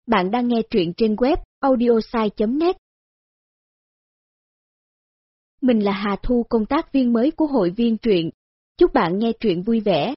Bạn đang nghe truyện trên web audiosai.net. Mình là Hà Thu, công tác viên mới của hội viên truyện. Chúc bạn nghe truyện vui vẻ.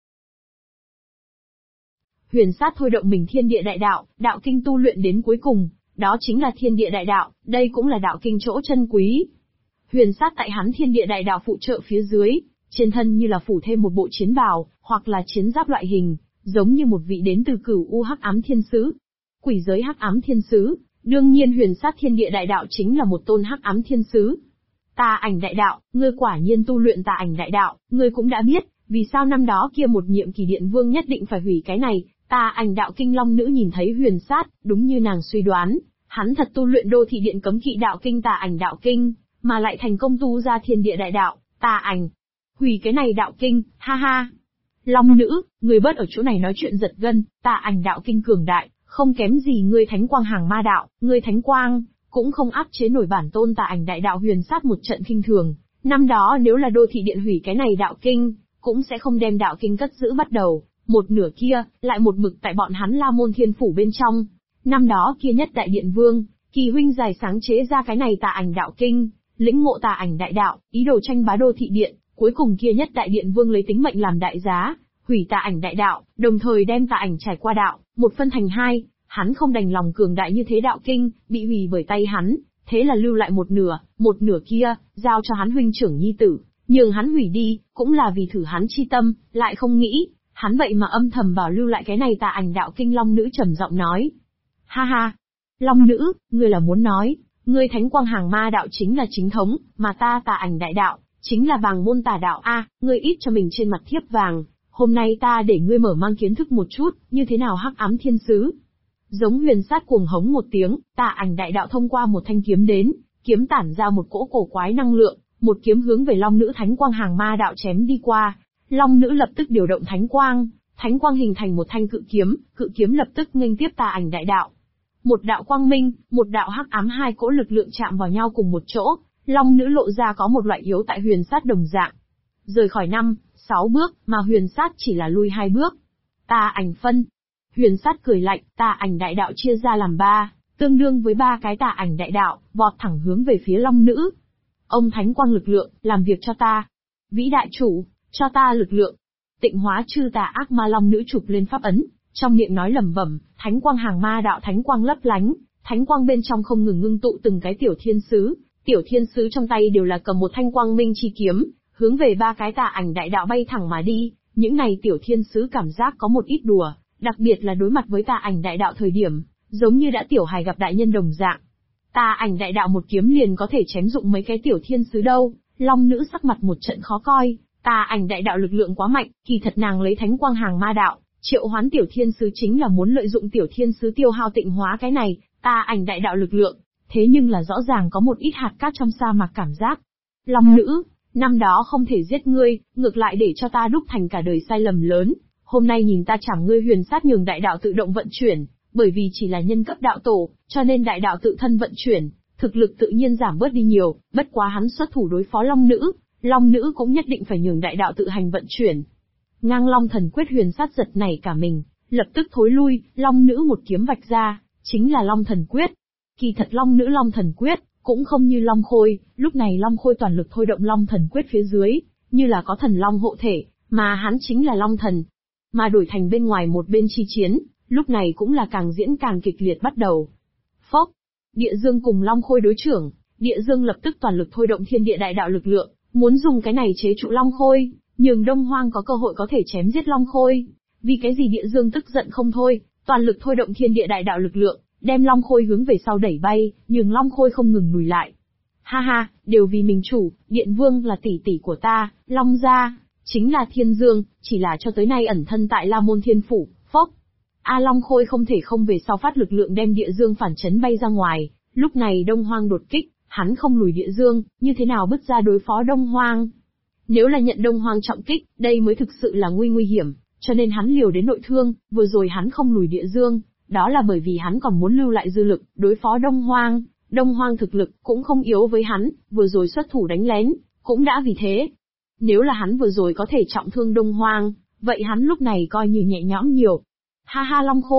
Huyền sát thôi động mình thiên địa đại đạo, đạo kinh tu luyện đến cuối cùng, đó chính là thiên địa đại đạo, đây cũng là đạo kinh chỗ chân quý. Huyền sát tại hắn thiên địa đại đạo phụ trợ phía dưới, trên thân như là phủ thêm một bộ chiến bào, hoặc là chiến giáp loại hình, giống như một vị đến từ Cửu U Hắc Ám Thiên Sứ. Quỷ giới Hắc Ám Thiên Sứ, đương nhiên huyền sát thiên địa đại đạo chính là một tôn Hắc Ám Thiên Sứ. Tà ảnh đại đạo, ngươi quả nhiên tu luyện tà ảnh đại đạo, ngươi cũng đã biết, vì sao năm đó kia một nhiệm kỳ điện vương nhất định phải hủy cái này. Tà ảnh đạo kinh long nữ nhìn thấy huyền sát, đúng như nàng suy đoán, hắn thật tu luyện đô thị điện cấm kỵ đạo kinh tà ảnh đạo kinh, mà lại thành công tu ra thiên địa đại đạo, tà ảnh. Hủy cái này đạo kinh, ha ha. Long nữ, người bớt ở chỗ này nói chuyện giật gân, tà ảnh đạo kinh cường đại, không kém gì ngươi thánh quang hàng ma đạo, ngươi thánh quang, cũng không áp chế nổi bản tôn tà ảnh đại đạo huyền sát một trận kinh thường. Năm đó nếu là đô thị điện hủy cái này đạo kinh, cũng sẽ không đem đạo kinh cất giữ bắt đầu. Một nửa kia, lại một mực tại bọn hắn La Môn Thiên Phủ bên trong. Năm đó kia nhất đại điện vương, Kỳ huynh giải sáng chế ra cái này tà ảnh đạo kinh, lĩnh ngộ tà ảnh đại đạo, ý đồ tranh bá đô thị điện, cuối cùng kia nhất đại điện vương lấy tính mệnh làm đại giá, hủy tà ảnh đại đạo, đồng thời đem tà ảnh trải qua đạo, một phân thành hai, hắn không đành lòng cường đại như thế đạo kinh, bị hủy bởi tay hắn, thế là lưu lại một nửa kia, giao cho hắn huynh trưởng nhi tử, nhường hắn hủy đi, cũng là vì thử hắn chi tâm, lại không nghĩ. Hắn vậy mà âm thầm bảo lưu lại cái này tà ảnh đạo kinh long nữ trầm giọng nói. Ha ha! Long nữ, ngươi là muốn nói, ngươi thánh quang hàng ma đạo chính là chính thống, mà ta tà ảnh đại đạo, chính là bàng môn tà đạo a, ngươi ít cho mình trên mặt thiếp vàng, hôm nay ta để ngươi mở mang kiến thức một chút, như thế nào Hắc Ám Thiên Sứ. Giống huyền sát cuồng hống một tiếng, tà ảnh đại đạo thông qua một thanh kiếm đến, kiếm tản ra một cỗ cổ quái năng lượng, một kiếm hướng về long nữ thánh quang hàng ma đạo chém đi qua. Long nữ lập tức điều động thánh quang hình thành một thanh cự kiếm lập tức nghênh tiếp tà ảnh đại đạo. Một đạo quang minh, một đạo hắc ám, hai cỗ lực lượng chạm vào nhau cùng một chỗ, long nữ lộ ra có một loại yếu tại huyền sát đồng dạng. Rời khỏi 5-6 bước, mà huyền sát chỉ là lui 2 bước. Tà ảnh phân. Huyền sát cười lạnh, tà ảnh đại đạo chia ra làm 3, tương đương với 3 cái tà ảnh đại đạo, vọt thẳng hướng về phía long nữ. Ông thánh quang lực lượng, làm việc cho ta. Vĩ đại chủ. Cho ta lực lượng. Tịnh hóa chư tà ác ma long nữ chụp lên pháp ấn, trong miệng nói lẩm bẩm, thánh quang hàng ma đạo thánh quang lấp lánh, thánh quang bên trong không ngừng ngưng tụ từng cái tiểu thiên sứ trong tay đều là cầm một thanh quang minh chi kiếm, hướng về 3 cái tà ảnh đại đạo bay thẳng mà đi. Những này tiểu thiên sứ cảm giác có một ít đùa, đặc biệt là đối mặt với tà ảnh đại đạo thời điểm, giống như đã tiểu hài gặp đại nhân đồng dạng. Tà ảnh đại đạo một kiếm liền có thể chém dụng mấy cái tiểu thiên sứ đâu. Long nữ sắc mặt một trận khó coi. Tà ảnh đại đạo lực lượng quá mạnh, kỳ thật nàng lấy thánh quang hàng ma đạo, triệu hoán tiểu thiên sứ chính là muốn lợi dụng tiểu thiên sứ tiêu hao tịnh hóa cái này, tà ảnh đại đạo lực lượng. Thế nhưng là rõ ràng có một ít hạt cát trong sa mạc cảm giác. Long nữ, năm đó không thể giết ngươi, ngược lại để cho ta đúc thành cả đời sai lầm lớn. Hôm nay nhìn ta chảm ngươi huyền sát nhường đại đạo tự động vận chuyển, bởi vì chỉ là nhân cấp đạo tổ, cho nên đại đạo tự thân vận chuyển, thực lực tự nhiên giảm bớt đi nhiều, bất quá hắn xuất thủ đối phó long nữ. Long nữ cũng nhất định phải nhường đại đạo tự hành vận chuyển. Ngang long thần quyết huyền sát giật nảy cả mình, lập tức thối lui, long nữ một kiếm vạch ra, chính là long thần quyết. Kỳ thật long nữ long thần quyết, cũng không như long khôi, lúc này long khôi toàn lực thôi động long thần quyết phía dưới, như là có thần long hộ thể, mà hắn chính là long thần. Mà đổi thành bên ngoài một bên chi chiến, lúc này cũng là càng diễn càng kịch liệt bắt đầu. Phốc, địa dương cùng long khôi đối trưởng, địa dương lập tức toàn lực thôi động thiên địa đại đạo lực lượng. Muốn dùng cái này chế trụ Long Khôi, nhường Đông Hoang có cơ hội có thể chém giết Long Khôi. Vì cái gì địa dương tức giận không thôi, toàn lực thôi động thiên địa đại đạo lực lượng, đem Long Khôi hướng về sau đẩy bay, nhường Long Khôi không ngừng lùi lại. Ha ha, đều vì mình chủ, Điện Vương là tỷ tỷ của ta, Long gia, chính là Thiên Dương, chỉ là cho tới nay ẩn thân tại La Môn Thiên Phủ, phốc. Long Khôi không thể không về sau phát lực lượng đem địa dương phản chấn bay ra ngoài, lúc này Đông Hoang đột kích. Hắn không lùi địa dương, như thế nào bứt ra đối phó Đông Hoang? Nếu là nhận Đông Hoang trọng kích, đây mới thực sự là nguy hiểm, cho nên hắn liều đến nội thương, vừa rồi hắn không lùi địa dương, đó là bởi vì hắn còn muốn lưu lại dư lực, đối phó Đông Hoang. Đông Hoang thực lực cũng không yếu với hắn, vừa rồi xuất thủ đánh lén, cũng đã vì thế. Nếu là hắn vừa rồi có thể trọng thương Đông Hoang, vậy hắn lúc này coi như nhẹ nhõm nhiều. Ha ha Long Khôi,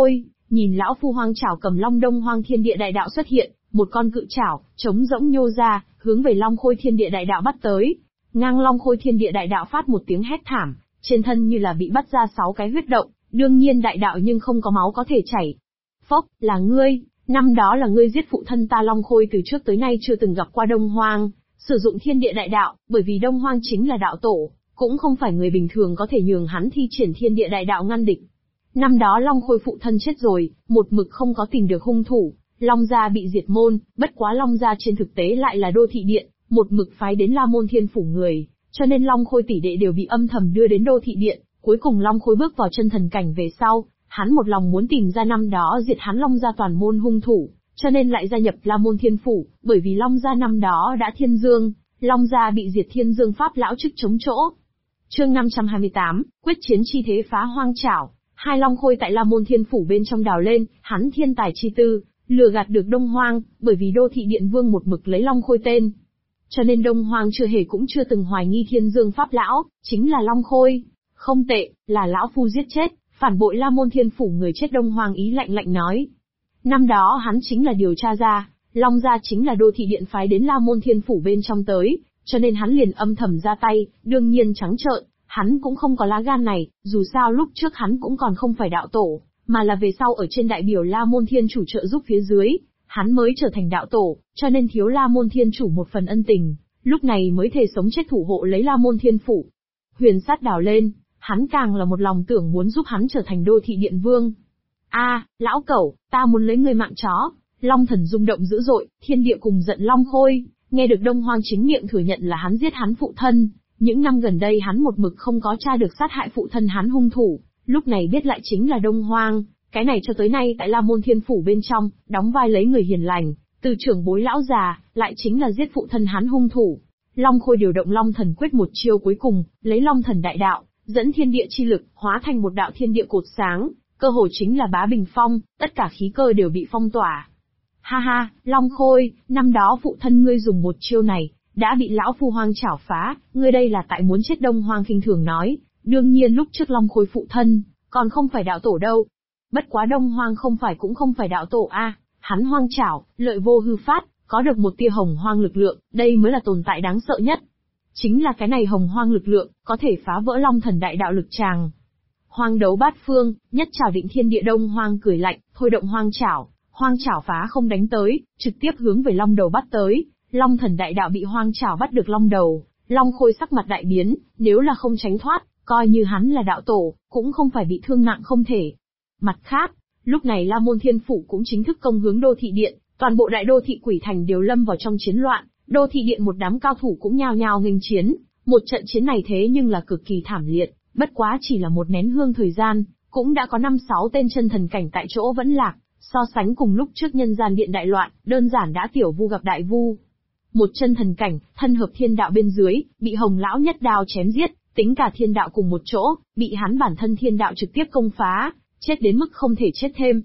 nhìn lão phu hoang chảo cầm long đông hoang thiên địa đại đạo xuất hiện, một con cự chảo, trống rỗng nhô ra, hướng về long khôi thiên địa đại đạo bắt tới. Ngang long khôi thiên địa đại đạo phát một tiếng hét thảm, trên thân như là bị bắt ra 6 cái huyết động, đương nhiên đại đạo nhưng không có máu có thể chảy. Phốc, là ngươi, năm đó là ngươi giết phụ thân ta long khôi từ trước tới nay chưa từng gặp qua đông hoang, sử dụng thiên địa đại đạo, bởi vì đông hoang chính là đạo tổ, cũng không phải người bình thường có thể nhường hắn thi triển thiên địa đại đạo ngăn địch. Năm đó long khôi phụ thân chết rồi, một mực không có tìm được hung thủ, long gia bị diệt môn, bất quá long gia trên thực tế lại là đô thị điện, một mực phái đến La Môn Thiên phủ người, cho nên long khôi tỷ đệ đều bị âm thầm đưa đến đô thị điện, cuối cùng long khôi bước vào chân thần cảnh về sau, hắn một lòng muốn tìm ra năm đó diệt hắn long gia toàn môn hung thủ, cho nên lại gia nhập La Môn Thiên phủ, bởi vì long gia năm đó đã thiên dương, long gia bị diệt thiên dương pháp lão chức chống chỗ. Chương 528, quyết chiến chi thế phá hoang chảo. Hai long khôi tại La Môn Thiên phủ bên trong đào lên, hắn thiên tài chi tư, lừa gạt được Đông Hoang, bởi vì đô thị điện vương một mực lấy long khôi tên. Cho nên Đông Hoang chưa hề cũng chưa từng hoài nghi thiên dương pháp lão, chính là long khôi. Không tệ, là lão phu giết chết, phản bội La Môn Thiên phủ người chết. Đông Hoang ý lạnh lạnh nói. Năm đó hắn chính là điều tra ra, long gia chính là đô thị điện phái đến La Môn Thiên phủ bên trong tới, cho nên hắn liền âm thầm ra tay, đương nhiên trắng trợn. Hắn cũng không có lá gan này, dù sao lúc trước hắn cũng còn không phải đạo tổ, mà là về sau ở trên đại biểu La Môn Thiên chủ trợ giúp phía dưới, hắn mới trở thành đạo tổ, cho nên thiếu La Môn Thiên chủ một phần ân tình, lúc này mới thề sống chết thủ hộ lấy La Môn Thiên phủ. Huyền sát đào lên, hắn càng là một lòng tưởng muốn giúp hắn trở thành đô thị điện vương. Lão cẩu, ta muốn lấy ngươi mạng chó. Long thần rung động dữ dội, thiên địa cùng giận long khôi, nghe được Đông Hoang chính miệng thừa nhận là hắn giết hắn phụ thân. Những năm gần đây hắn một mực không có tra được sát hại phụ thân hắn hung thủ, lúc này biết lại chính là Đông Hoang, cái này cho tới nay tại La Môn Thiên phủ bên trong, đóng vai lấy người hiền lành, từ trưởng bối lão già, lại chính là giết phụ thân hắn hung thủ. Long Khôi điều động Long Thần quyết một chiêu cuối cùng, lấy Long Thần đại đạo, dẫn thiên địa chi lực, hóa thành một đạo thiên địa cột sáng, cơ hồ chính là bá bình phong, tất cả khí cơ đều bị phong tỏa. Ha ha, Long Khôi, năm đó phụ thân ngươi dùng một chiêu này, đã bị lão phu hoang chảo phá, ngươi đây là tại muốn chết. Đông Hoang khinh thường nói, đương nhiên lúc trước Long Khôi phụ thân, còn không phải đạo tổ đâu. Bất quá Đông Hoang không phải cũng không phải đạo tổ hắn hoang chảo, lợi vô hư phát, có được một tia hồng hoang lực lượng, đây mới là tồn tại đáng sợ nhất. Chính là cái này hồng hoang lực lượng, có thể phá vỡ Long Thần đại đạo lực tràng. Hoang đấu bát phương, nhất trảo định thiên địa. Đông Hoang cười lạnh, thôi động hoang chảo phá không đánh tới, trực tiếp hướng về Long đầu bắt tới. Long Thần đại đạo bị hoang chảo bắt được Long đầu, Long Khôi sắc mặt đại biến, nếu là không tránh thoát, coi như hắn là đạo tổ, cũng không phải bị thương nặng không thể. Mặt khác, lúc này La Môn Thiên phủ cũng chính thức công hướng đô thị điện, toàn bộ đại đô thị Quỷ Thành đều lâm vào trong chiến loạn, đô thị điện một đám cao thủ cũng nhao nhao nghênh chiến, một trận chiến này thế nhưng là cực kỳ thảm liệt, bất quá chỉ là một nén hương thời gian, cũng đã có 5-6 tên chân thần cảnh tại chỗ vẫn lạc, so sánh cùng lúc trước nhân gian điện đại loạn, đơn giản đã tiểu vu gặp đại vu. Một chân thần cảnh, thân hợp thiên đạo bên dưới, bị Hồng lão nhất đao chém giết, tính cả thiên đạo cùng một chỗ, bị hắn bản thân thiên đạo trực tiếp công phá, chết đến mức không thể chết thêm.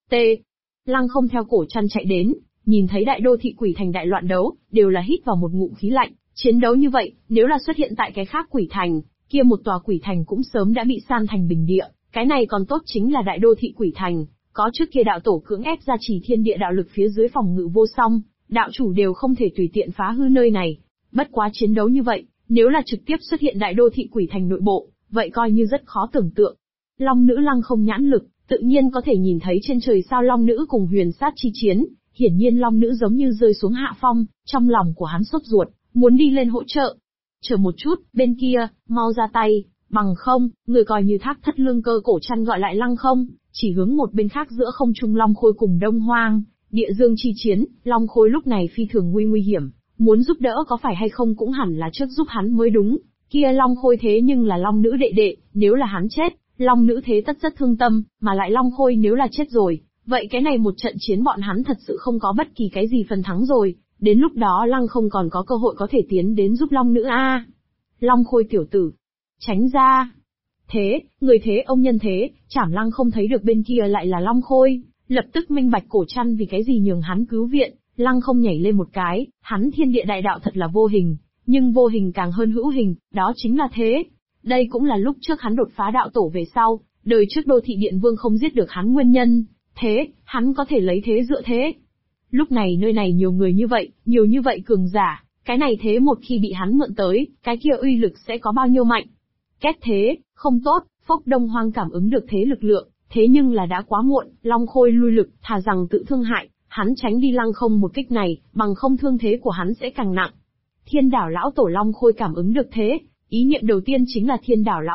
Lăng Không theo cổ chăn chạy đến, nhìn thấy đại đô thị Quỷ Thành đại loạn đấu, đều là hít vào một ngụm khí lạnh, chiến đấu như vậy, nếu là xuất hiện tại cái khác Quỷ Thành, kia một tòa Quỷ Thành cũng sớm đã bị san thành bình địa, cái này còn tốt chính là đại đô thị Quỷ Thành, có trước kia đạo tổ cưỡng ép gia trì thiên địa đạo lực phía dưới phòng ngự vô song, đạo chủ đều không thể tùy tiện phá hư nơi này. Bất quá chiến đấu như vậy, nếu là trực tiếp xuất hiện đại đô thị Quỷ Thành nội bộ, vậy coi như rất khó tưởng tượng. Long nữ Lăng Không nhãn lực, tự nhiên có thể nhìn thấy trên trời sao Long nữ cùng huyền sát chi chiến, hiển nhiên Long nữ giống như rơi xuống hạ phong, trong lòng của hắn sốt ruột, muốn đi lên hỗ trợ. Chờ một chút, bên kia, mau ra tay, bằng không, người coi như Thác Thất Lương Cơ cổ chăn gọi lại Lăng Không, chỉ hướng một bên khác giữa không trung Long Khôi cùng Đông Hoang. Địa dương chi chiến, Long Khôi lúc này phi thường nguy hiểm, muốn giúp đỡ có phải hay không cũng hẳn là trước giúp hắn mới đúng, kia Long Khôi thế nhưng là Long nữ đệ đệ, nếu là hắn chết, Long nữ thế tất rất thương tâm, mà lại Long Khôi nếu là chết rồi, vậy cái này một trận chiến bọn hắn thật sự không có bất kỳ cái gì phần thắng rồi, đến lúc đó Lăng Không còn có cơ hội có thể tiến đến giúp Long nữ Long Khôi tiểu tử, tránh ra. Thế, người thế ông nhân thế, chảm Lăng Không thấy được bên kia lại là Long Khôi. Lập tức minh bạch cổ chăn vì cái gì nhường hắn cứu viện, Lăng Không nhảy lên một cái, hắn thiên địa đại đạo thật là vô hình, nhưng vô hình càng hơn hữu hình, đó chính là thế. Đây cũng là lúc trước hắn đột phá đạo tổ về sau, đời trước đô thị điện vương không giết được hắn nguyên nhân, Thế, hắn có thể lấy thế dựa thế. Lúc này nơi này nhiều người nhiều như vậy cường giả, cái này thế một khi bị hắn mượn tới, cái kia uy lực sẽ có bao nhiêu mạnh. Két thế, không tốt, Phốc Đông Hoang cảm ứng được thế lực lượng, thế nhưng là đã quá muộn, Long Khôi lui lực, thà rằng tự thương hại, hắn tránh đi Lăng Không một kích này, bằng không thương thế của hắn sẽ càng nặng. Thiên Đảo lão tổ Long Khôi cảm ứng được thế, ý niệm đầu tiên chính là Thiên Đảo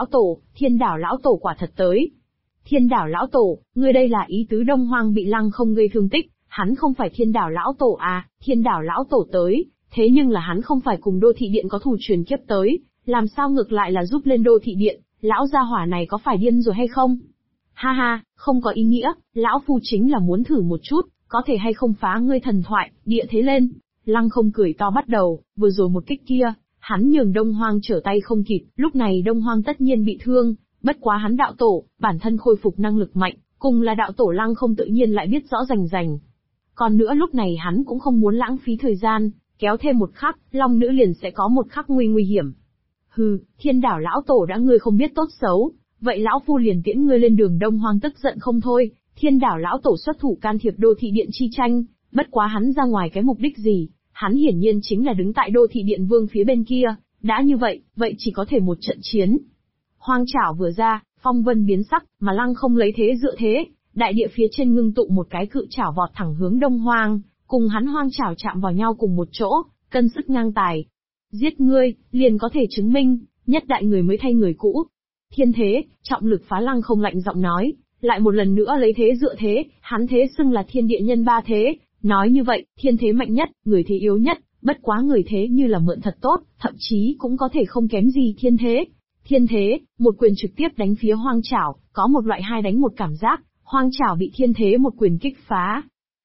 lão tổ quả thật tới. Thiên Đảo lão tổ, ngươi đây là ý tứ Đông Hoang bị Lăng Không gây thương tích, hắn không phải Thiên Đảo lão tổ à? Thiên Đảo lão tổ tới, thế nhưng là hắn không phải cùng Đô Thị Điện có thù truyền kiếp tới, làm sao ngược lại là giúp lên Đô Thị Điện, lão gia hỏa này có phải điên rồi hay không? Ha ha, không có ý nghĩa, lão phu chính là muốn thử một chút, có thể hay không phá ngươi thần thoại, địa thế lên. Lăng Không cười to bắt đầu, vừa rồi một kích kia, hắn nhường Đông Hoang trở tay không kịp, lúc này Đông Hoang tất nhiên bị thương, bất quá hắn đạo tổ, bản thân khôi phục năng lực mạnh, cùng là đạo tổ Lăng Không tự nhiên lại biết rõ rành rành. Còn nữa lúc này hắn cũng không muốn lãng phí thời gian, kéo thêm một khắc, Long Nữ liền sẽ có một khắc nguy hiểm. Hừ, Thiên Đảo lão tổ đã ngươi không biết tốt xấu, vậy lão phu liền tiễn ngươi lên đường. Đông Hoang tức giận không thôi, Thiên Đảo lão tổ xuất thủ can thiệp Đô Thị Điện chi tranh, bất quá hắn ra ngoài cái mục đích gì, hắn hiển nhiên chính là đứng tại Đô Thị Điện Vương phía bên kia, đã như vậy, vậy chỉ có thể một trận chiến. Hoang chảo vừa ra, phong vân biến sắc, mà Lăng Không lấy thế dựa thế, đại địa phía trên ngưng tụ một cái cự chảo vọt thẳng hướng Đông Hoang, cùng hắn hoang chảo chạm vào nhau cùng một chỗ, cân sức ngang tài. Giết ngươi, liền có thể chứng minh, nhất đại người mới thay người cũ. Thiên thế, trọng lực phá. Lăng Không lạnh giọng nói, lại một lần nữa lấy thế dựa thế, hắn thế xưng là thiên địa nhân ba thế, nói như vậy, thiên thế mạnh nhất, người thế yếu nhất, bất quá người thế như là mượn thật tốt, thậm chí cũng có thể không kém gì thiên thế. Thiên thế, một quyền trực tiếp đánh phía hoang chảo, có một loại hai đánh một cảm giác, hoang chảo bị thiên thế một quyền kích phá.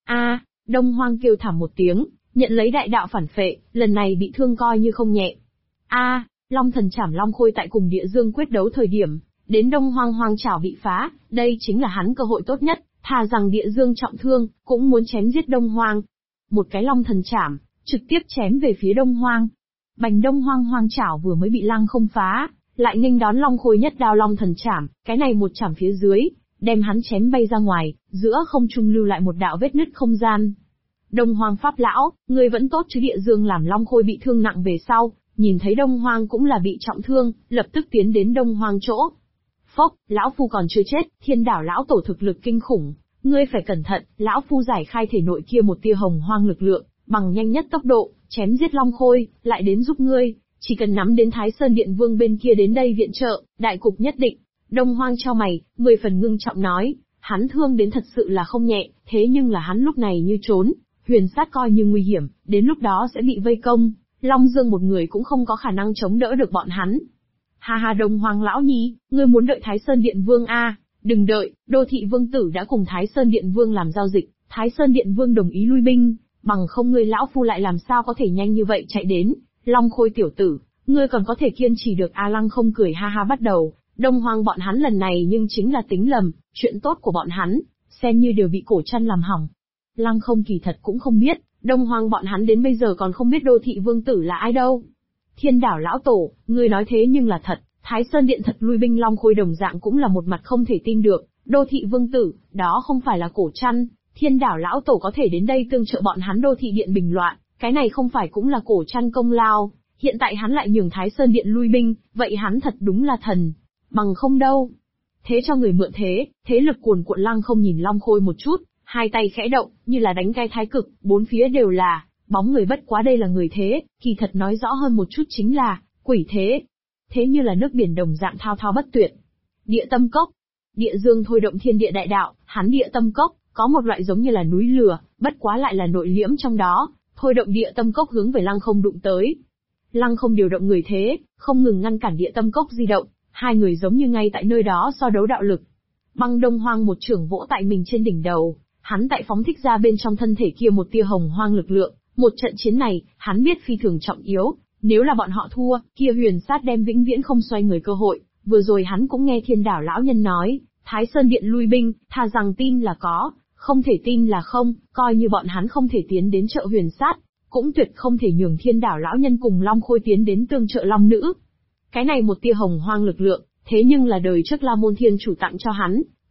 Đông Hoang kêu thảm một tiếng, nhận lấy đại đạo phản phệ, lần này bị thương coi như không nhẹ. Long thần chảm Long Khôi tại cùng Địa Dương quyết đấu thời điểm, đến Đông Hoang hoang chảo bị phá, đây chính là hắn cơ hội tốt nhất, thà rằng Địa Dương trọng thương, cũng muốn chém giết Đông Hoang. Một cái Long thần chảm, trực tiếp chém về phía Đông Hoang. Bành. Đông Hoang hoang chảo vừa mới bị Lăng Không phá, lại nghênh đón Long Khôi nhất đao Long thần chảm, cái này một chảm phía dưới, đem hắn chém bay ra ngoài, giữa không trung lưu lại một đạo vết nứt không gian. Đông Hoang pháp lão, ngươi vẫn tốt chứ? Địa Dương làm Long Khôi bị thương nặng về sau, nhìn thấy Đông Hoang cũng là bị trọng thương, lập tức tiến đến Đông Hoang chỗ. Phốc, lão phu còn chưa chết, Thiên Đảo lão tổ thực lực kinh khủng, ngươi phải cẩn thận. Lão phu giải khai thể nội kia một tia hồng hoang lực lượng, bằng nhanh nhất tốc độ, chém giết Long Khôi, lại đến giúp ngươi, chỉ cần nắm đến Thái Sơn Điện Vương bên kia đến đây viện trợ, đại cục nhất định. Đông Hoang chau mày, 10 phần ngưng trọng nói, hắn thương đến thật sự là không nhẹ, thế nhưng là hắn lúc này như trốn, huyền sát coi như nguy hiểm, đến lúc đó sẽ bị vây công, Long Dương một người cũng không có khả năng chống đỡ được bọn hắn. Ha ha, Đông Hoang lão nhi, ngươi muốn đợi Thái Sơn Điện Vương à? Đừng đợi, Đô Thị Vương tử đã cùng Thái Sơn Điện Vương làm giao dịch, Thái Sơn Điện Vương đồng ý lui binh, bằng không ngươi lão phu lại làm sao có thể nhanh như vậy chạy đến. Long Khôi tiểu tử, ngươi còn có thể kiên trì được à? Lăng Không cười ha ha bắt đầu, Đông Hoang bọn hắn lần này nhưng chính là tính lầm, chuyện tốt của bọn hắn, xem như đều bị cổ chân làm hỏng. Lăng Không kỳ thật cũng không biết, Đông Hoang bọn hắn đến bây giờ còn không biết Đô Thị Vương tử là ai đâu. Thiên Đảo lão tổ, ngươi nói thế nhưng là thật, Thái Sơn Điện thật lui binh. Long Khôi đồng dạng cũng là một mặt không thể tin được, Đô Thị Vương tử, đó không phải là cổ chân, Thiên Đảo lão tổ có thể đến đây tương trợ bọn hắn Đô Thị Điện bình loạn, cái này không phải cũng là cổ chân công lao, hiện tại hắn lại nhường Thái Sơn Điện lui binh, vậy hắn thật đúng là thần, bằng không đâu. Thế cho người mượn thế, thế lực cuồn cuộn. Lăng Không nhìn Long Khôi một chút, hai tay khẽ động, như là đánh cái thái cực, bốn phía đều là bóng người, bất quá đây là người thế, kỳ thật nói rõ hơn một chút chính là quỷ thế. Thế như là nước biển đồng dạng thao thao bất tuyệt. Địa tâm cốc. Địa Dương thôi động thiên địa đại đạo, hắn địa tâm cốc, có một loại giống như là núi lửa, bất quá lại là nội liễm trong đó, thôi động địa tâm cốc hướng về Lăng Không đụng tới. Lăng Không điều động người thế, không ngừng ngăn cản địa tâm cốc di động, hai người giống như ngay tại nơi đó so đấu đạo lực. Băng. Đông Hoang một chưởng vỗ tại mình trên đỉnh đầu, hắn tại phóng thích ra bên trong thân thể kia một tia hồng hoang lực lượng, một trận chiến này, hắn biết phi thường trọng yếu, nếu là bọn họ thua, kia huyền sát đem vĩnh viễn không xoay người cơ hội. Vừa rồi hắn cũng nghe Thiên Đảo lão nhân nói, Thái Sơn Điện lui binh, thà rằng tin là có, không thể tin là không, coi như bọn hắn không thể tiến đến trợ huyền sát, cũng tuyệt không thể nhường Thiên Đảo lão nhân cùng Long Khôi tiến đến tương trợ Long Nữ. Cái này một tia hồng hoang lực lượng, thế nhưng là đời trước La Môn Thiên Chủ tặng cho hắn,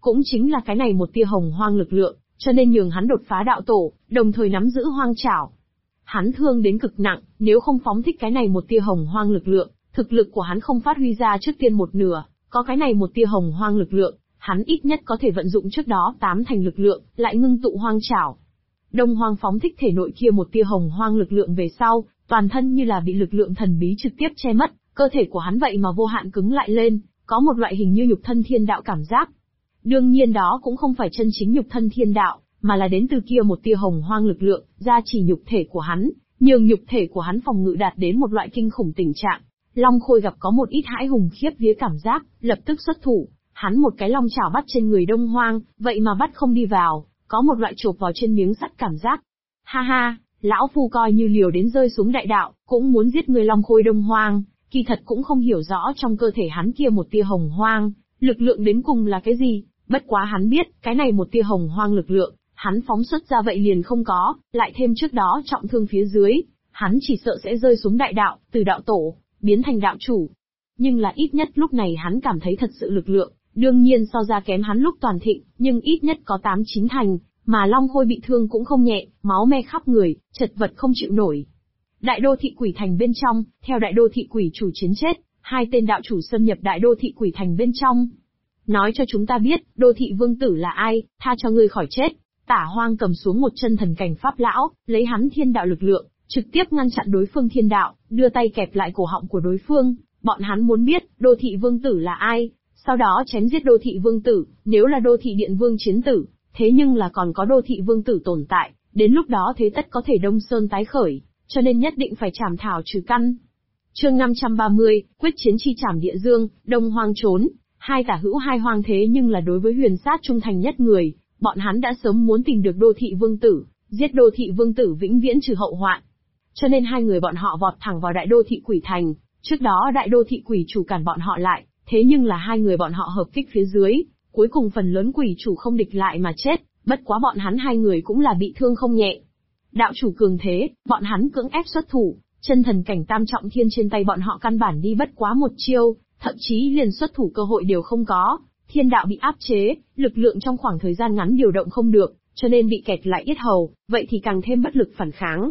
cũng chính là cái này một tia hồng hoang lực lượng, cho nên nhường hắn đột phá đạo tổ, đồng thời nắm giữ hoang trảo. Hắn thương đến cực nặng, nếu không phóng thích cái này một tia hồng hoang lực lượng, thực lực của hắn không phát huy ra trước tiên một nửa, có cái này một tia hồng hoang lực lượng, hắn ít nhất có thể vận dụng trước đó 8 thành lực lượng, lại ngưng tụ hoang trảo. Đông Hoang phóng thích thể nội kia một tia hồng hoang lực lượng về sau, toàn thân như là bị lực lượng thần bí trực tiếp che mất, cơ thể của hắn vậy mà vô hạn cứng lại lên, có một loại hình như nhục thân thiên đạo cảm giác. Đương nhiên đó cũng không phải chân chính nhục thân thiên đạo, mà là đến từ kia một tia hồng hoang lực lượng, gia trì nhục thể của hắn, nhường nhục thể của hắn phòng ngự đạt đến một loại kinh khủng tình trạng. Long Khôi gặp có một ít hãi hùng khiếp vía cảm giác, lập tức xuất thủ, hắn một cái long chảo bắt trên người Đông Hoang, vậy mà bắt không đi vào, có một loại chộp vào trên miếng sắt cảm giác. Ha ha, lão phu coi như liều đến rơi xuống đại đạo, cũng muốn giết người Long Khôi Đông Hoang, kỳ thật cũng không hiểu rõ trong cơ thể hắn kia một tia hồng hoang, lực lượng đến cùng là cái gì, bất quá hắn biết, cái này một tia hồng hoang lực lượng, hắn phóng xuất ra vậy liền không có, lại thêm trước đó trọng thương phía dưới, hắn chỉ sợ sẽ rơi xuống đại đạo, từ đạo tổ, biến thành đạo chủ. Nhưng là ít nhất lúc này hắn cảm thấy thật sự lực lượng, đương nhiên so ra kém hắn lúc toàn thịnh, nhưng ít nhất có 8-9 thành, mà Long Khôi bị thương cũng không nhẹ, máu me khắp người, chật vật không chịu nổi. Đại đô thị quỷ thành bên trong, theo đại đô thị quỷ chủ chiến chết, 2 tên đạo chủ xâm nhập đại đô thị quỷ thành bên trong. Nói cho chúng ta biết, đô thị vương tử là ai, tha cho ngươi khỏi chết. Tả Hoang cầm xuống một chân thần cảnh pháp lão, lấy hắn thiên đạo lực lượng, trực tiếp ngăn chặn đối phương thiên đạo, đưa tay kẹp lại cổ họng của đối phương. Bọn hắn muốn biết, đô thị vương tử là ai, sau đó chém giết đô thị vương tử, nếu là đô thị điện vương chiến tử, thế nhưng là còn có đô thị vương tử tồn tại, đến lúc đó thế tất có thể Đông Sơn tái khởi, cho nên nhất định phải trảm thảo trừ căn. Chương 530, quyết chiến chi trảm địa dương, Đông Hoang trốn, hai tả hữu hai hoang thế nhưng là đối với Huyền Sát trung thành nhất người, bọn hắn đã sớm muốn tìm được đô thị vương tử, giết đô thị vương tử vĩnh viễn trừ hậu hoạn. Cho nên hai người bọn họ vọt thẳng vào đại đô thị quỷ thành, trước đó đại đô thị quỷ chủ cản bọn họ lại, thế nhưng là hai người bọn họ hợp kích phía dưới, cuối cùng phần lớn quỷ chủ không địch lại mà chết, bất quá bọn hắn hai người cũng là bị thương không nhẹ. Đạo chủ cường thế, bọn hắn cưỡng ép xuất thủ, chân thần cảnh tam trọng thiên trên tay bọn họ căn bản đi bất quá một chiêu, thậm chí liền xuất thủ cơ hội đều không có, thiên đạo bị áp chế, lực lượng trong khoảng thời gian ngắn điều động không được, cho nên bị kẹt lại yết hầu, vậy thì càng thêm bất lực phản kháng.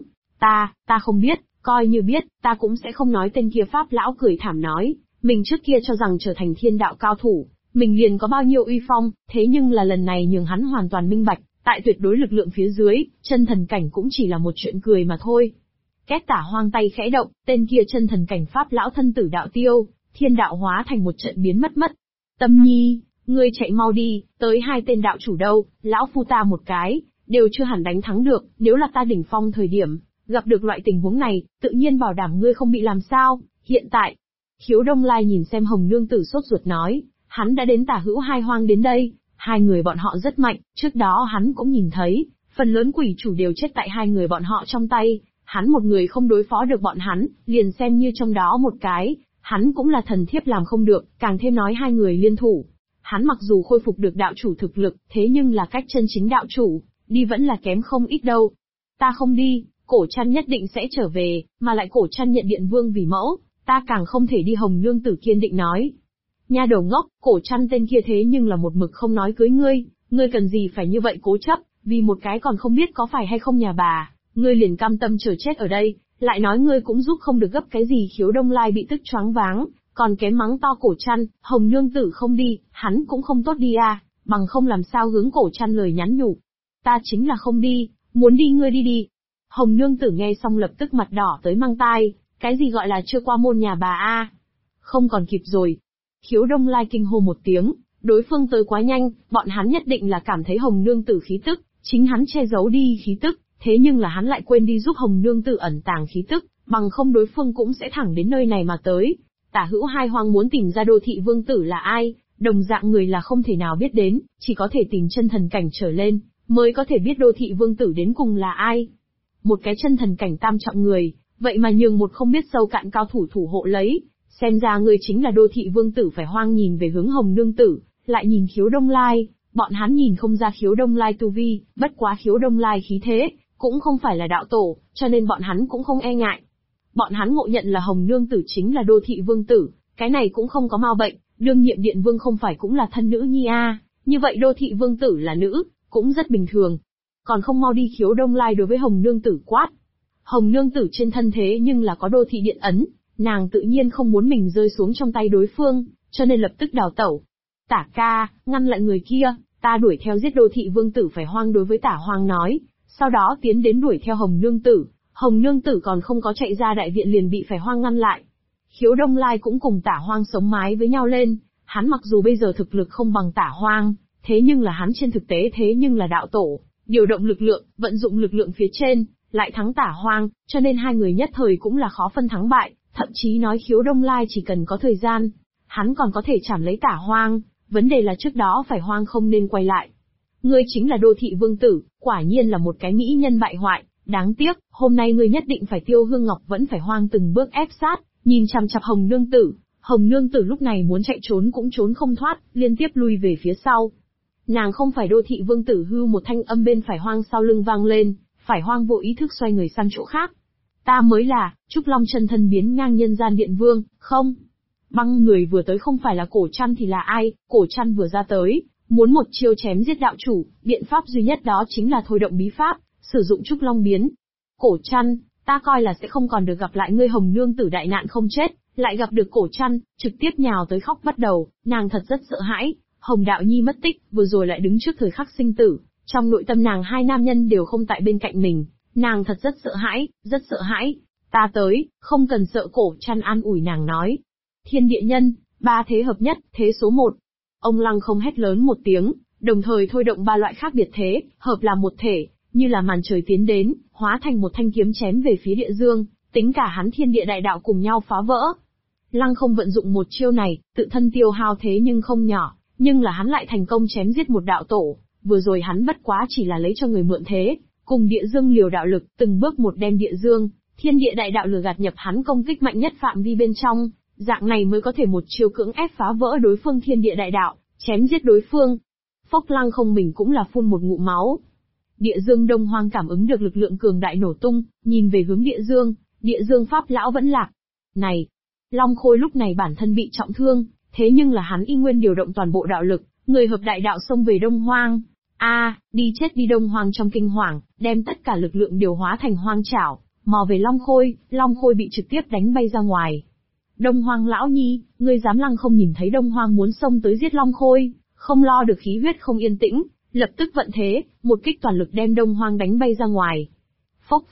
Ta không biết, coi như biết, ta cũng sẽ không nói. Tên kia pháp lão cười thảm nói, mình trước kia cho rằng trở thành thiên đạo cao thủ, mình liền có bao nhiêu uy phong, thế nhưng là lần này nhường hắn hoàn toàn minh bạch, tại tuyệt đối lực lượng phía dưới, chân thần cảnh cũng chỉ là một chuyện cười mà thôi. Két Tả Hoang tay khẽ động, tên kia chân thần cảnh pháp lão thân tử đạo tiêu, thiên đạo hóa thành một trận biến mất. Tâm Nhi, ngươi chạy mau đi, tới hai tên đạo chủ đâu, lão phu ta một cái, đều chưa hẳn đánh thắng được, nếu là ta đỉnh phong thời điểm, gặp được loại tình huống này, tự nhiên bảo đảm ngươi không bị làm sao, hiện tại. Khiếu Đông Lai nhìn xem Hồng Nương Tử sốt ruột nói, hắn đã đến tả hữu hai hoang đến đây, hai người bọn họ rất mạnh, trước đó hắn cũng nhìn thấy, phần lớn quỷ chủ đều chết tại hai người bọn họ trong tay, hắn một người không đối phó được bọn hắn, liền xem như trong đó một cái, hắn cũng là thần thiếp làm không được, càng thêm nói hai người liên thủ. Hắn mặc dù khôi phục được đạo chủ thực lực, thế nhưng là cách chân chính đạo chủ, đi vẫn là kém không ít đâu. Ta không đi, Cổ Trăn nhất định sẽ trở về, mà lại Cổ Trăn nhận Điện Vương vì mẫu, ta càng không thể đi. Hồng Nương Tử kiên định nói. Nha đầu ngốc, Cổ Trăn tên kia thế nhưng là một mực không nói cưới ngươi cần gì phải như vậy cố chấp, vì một cái còn không biết có phải hay không nhà bà, ngươi liền cam tâm chờ chết ở đây, lại nói ngươi cũng giúp không được gấp cái gì. Khiếu Đông Lai bị tức choáng váng, còn kém mắng to Cổ Trăn. Hồng Nương Tử không đi, hắn cũng không tốt đi à, bằng không làm sao hướng Cổ Trăn lời nhắn nhủ. Ta chính là không đi, muốn đi ngươi đi đi. Hồng Nương Tử nghe xong lập tức mặt đỏ tới mang tai, cái gì gọi là chưa qua môn nhà bà a? Không còn kịp rồi. Khiếu Đông Lai kinh hô một tiếng, đối phương tới quá nhanh, bọn hắn nhất định là cảm thấy Hồng Nương Tử khí tức, chính hắn che giấu đi khí tức, thế nhưng là hắn lại quên đi giúp Hồng Nương Tử ẩn tàng khí tức, bằng không đối phương cũng sẽ thẳng đến nơi này mà tới. Tả hữu hai hoang muốn tìm ra đô thị vương tử là ai, đồng dạng người là không thể nào biết đến, chỉ có thể tìm chân thần cảnh trở lên, mới có thể biết đô thị vương tử đến cùng là ai. Một cái chân thần cảnh tam trọng người, vậy mà nhường một không biết sâu cạn cao thủ thủ hộ lấy, xem ra người chính là đô thị vương tử. Phải hoang nhìn về hướng Hồng Nương Tử, lại nhìn Khiếu Đông Lai, bọn hắn nhìn không ra Khiếu Đông Lai tu vi, bất quá Khiếu Đông Lai khí thế, cũng không phải là đạo tổ, cho nên bọn hắn cũng không e ngại. Bọn hắn ngộ nhận là Hồng Nương Tử chính là đô thị vương tử, cái này cũng không có mau bệnh, đương nhiệm điện vương không phải cũng là thân nữ nhi a, Như vậy đô thị vương tử là nữ, cũng rất bình thường. Còn không mau đi khiếu Đông Lai đối với Hồng Nương Tử quát. Hồng Nương Tử trên thân thế nhưng là có đô thị điện ấn, nàng tự nhiên không muốn mình rơi xuống trong tay đối phương, cho nên lập tức đào tẩu. Tả ca, ngăn lại người kia, ta đuổi theo giết đô thị vương tử Phải Hoang đối với Tả Hoang nói, sau đó tiến đến đuổi theo Hồng Nương Tử. Hồng Nương Tử còn không có chạy ra đại viện liền bị Phải Hoang ngăn lại. Khiếu Đông Lai cũng cùng Tả Hoang sống mái với nhau lên, hắn mặc dù bây giờ thực lực không bằng Tả Hoang, thế nhưng là hắn trên thực tế thế nhưng là đạo tổ, điều động lực lượng, vận dụng lực lượng phía trên, lại thắng Tả Hoang, cho nên hai người nhất thời cũng là khó phân thắng bại, thậm chí nói Khiếu Đông Lai chỉ cần có thời gian, hắn còn có thể chảm lấy Tả Hoang, vấn đề là trước đó Phải Hoang không nên quay lại. Ngươi chính là đô thị vương tử, quả nhiên là một cái mỹ nhân bại hoại, đáng tiếc, hôm nay ngươi nhất định phải tiêu hương ngọc vẫn Phải Hoang từng bước ép sát, nhìn chằm chằm Hồng Nương Tử. Hồng Nương Tử lúc này muốn chạy trốn cũng trốn không thoát, liên tiếp lui về phía sau. Nàng không phải đô thị vương tử hưu một thanh âm bên Phải Hoang sau lưng vang lên, Phải Hoang vô ý thức xoay người sang chỗ khác. Ta mới là, Trúc Long chân thân biến ngang nhân gian điện vương, không? Băng người vừa tới không phải là Cổ Trăn thì là ai? Cổ Trăn vừa ra tới, muốn một chiêu chém giết đạo chủ, biện pháp duy nhất đó chính là thôi động bí pháp, sử dụng Trúc Long biến. Cổ Trăn, ta coi là sẽ không còn được gặp lại ngươi Hồng Nương Tử đại nạn không chết, lại gặp được Cổ Trăn, trực tiếp nhào tới khóc bắt đầu, nàng thật rất sợ hãi, Hồng Đạo Nhi mất tích, vừa rồi lại đứng trước thời khắc sinh tử, trong nội tâm nàng hai nam nhân đều không tại bên cạnh mình, nàng thật rất sợ hãi, rất sợ hãi. Ta tới, không cần sợ. Cổ Trăn an ủi nàng nói. Thiên địa nhân, ba thế hợp nhất, thế số 1. Ông Lăng không hét lớn một tiếng, đồng thời thôi động ba loại khác biệt thế, hợp làm một thể, như là màn trời tiến đến, hóa thành một thanh kiếm chém về phía địa dương, tính cả hắn thiên địa đại đạo cùng nhau phá vỡ. Lăng không vận dụng một chiêu này, tự thân tiêu hao thế nhưng không nhỏ, nhưng là hắn lại thành công chém giết một đạo tổ, vừa rồi hắn bất quá chỉ là lấy cho người mượn thế, cùng địa dương liều đạo lực, từng bước một đem địa dương, thiên địa đại đạo lừa gạt nhập hắn công kích mạnh nhất phạm vi bên trong, dạng này mới có thể một chiêu cưỡng ép phá vỡ đối phương thiên địa đại đạo, chém giết đối phương. Phốc Lăng không mình cũng là phun một ngụm máu. Địa dương Đông Hoang cảm ứng được lực lượng cường đại nổ tung, nhìn về hướng địa dương pháp lão vẫn lạc. Này, Long Khôi lúc này bản thân bị trọng thương, thế nhưng là hắn y nguyên điều động toàn bộ đạo lực, người hợp đại đạo xông về Đông Hoang. Đi chết đi. Đông Hoang trong kinh hoàng, đem tất cả lực lượng điều hóa thành hoang chảo, mò về Long Khôi bị trực tiếp đánh bay ra ngoài. Đông Hoang lão nhi, ngươi dám Lăng không nhìn thấy Đông Hoang muốn xông tới giết Long Khôi, không lo được khí huyết không yên tĩnh, lập tức vận thế, một kích toàn lực đem Đông Hoang đánh bay ra ngoài. Phốc,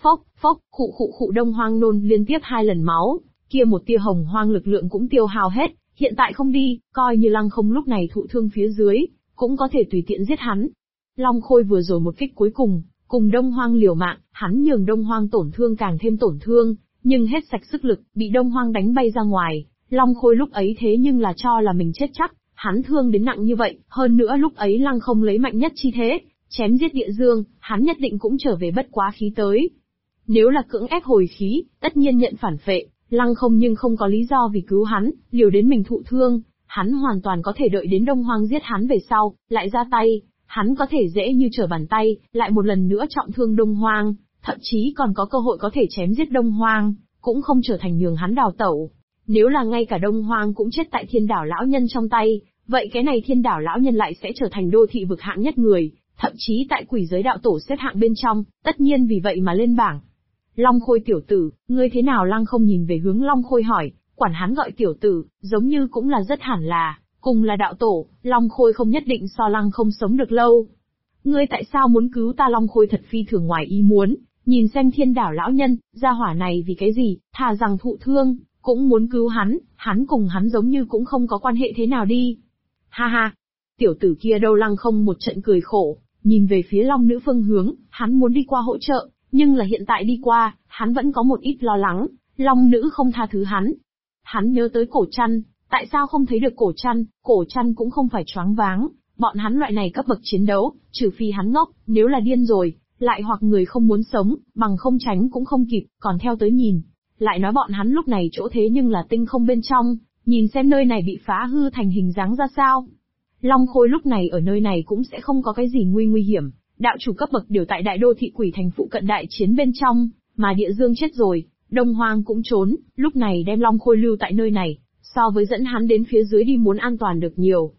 khụ Đông Hoang nôn liên tiếp 2 lần máu, kia một tia hồng hoang lực lượng cũng tiêu hao hết, hiện tại không đi, coi như Lăng không lúc này thụ thương phía dưới, cũng có thể tùy tiện giết hắn. Long Khôi vừa rồi một kích cuối cùng Đông Hoang liều mạng, hắn nhường Đông Hoang tổn thương càng thêm tổn thương, nhưng hết sạch sức lực, bị Đông Hoang đánh bay ra ngoài. Long Khôi lúc ấy thế nhưng là cho là mình chết chắc, hắn thương đến nặng như vậy, hơn nữa lúc ấy Lăng không lấy mạnh nhất chi thế, chém giết địa dương, hắn nhất định cũng trở về bất quá khí tới. Nếu là cưỡng ép hồi khí, tất nhiên nhận phản phệ, Lăng không nhưng không có lý do vì cứu hắn, liều đến mình thụ thương, hắn hoàn toàn có thể đợi đến Đông Hoang giết hắn về sau, lại ra tay, hắn có thể dễ như trở bàn tay, lại một lần nữa trọng thương Đông Hoang, thậm chí còn có cơ hội có thể chém giết Đông Hoang, cũng không trở thành nhường hắn đào tẩu. Nếu là ngay cả Đông Hoang cũng chết tại Thiên Đảo lão nhân trong tay, vậy cái này Thiên Đảo lão nhân lại sẽ trở thành đô thị vực hạng nhất người, thậm chí tại quỷ giới đạo tổ xếp hạng bên trong, tất nhiên vì vậy mà lên bảng. Long Khôi tiểu tử, ngươi thế nào? Lăng không nhìn về hướng Long Khôi hỏi, quản hắn gọi tiểu tử, giống như cũng là rất hẳn là, cùng là đạo tổ, Long Khôi không nhất định so Lăng không sống được lâu. Ngươi tại sao muốn cứu ta? Long Khôi thật phi thường ngoài ý muốn, nhìn xem Thiên Đảo lão nhân, gia hỏa này vì cái gì, thà rằng thụ thương, cũng muốn cứu hắn cùng hắn giống như cũng không có quan hệ thế nào đi. Ha ha, tiểu tử kia đâu? Lăng không một trận cười khổ, nhìn về phía Long Nữ phương hướng, hắn muốn đi qua hỗ trợ, nhưng là hiện tại đi qua, hắn vẫn có một ít lo lắng, Long Nữ không tha thứ hắn. Hắn nhớ tới Cổ Trăn, tại sao không thấy được Cổ Trăn cũng không phải choáng váng, bọn hắn loại này cấp bậc chiến đấu, trừ phi hắn ngốc, nếu là điên rồi, lại hoặc người không muốn sống, bằng không tránh cũng không kịp, còn theo tới nhìn. Lại nói bọn hắn lúc này chỗ thế nhưng là tinh không bên trong, nhìn xem nơi này bị phá hư thành hình dáng ra sao. Long Khôi lúc này ở nơi này cũng sẽ không có cái gì nguy hiểm, đạo chủ cấp bậc đều tại đại đô thị quỷ thành phụ cận đại chiến bên trong, mà địa dương chết rồi, Đông Hoang cũng trốn, lúc này đem Long Khôi lưu tại nơi này, so với dẫn hắn đến phía dưới đi muốn an toàn được nhiều.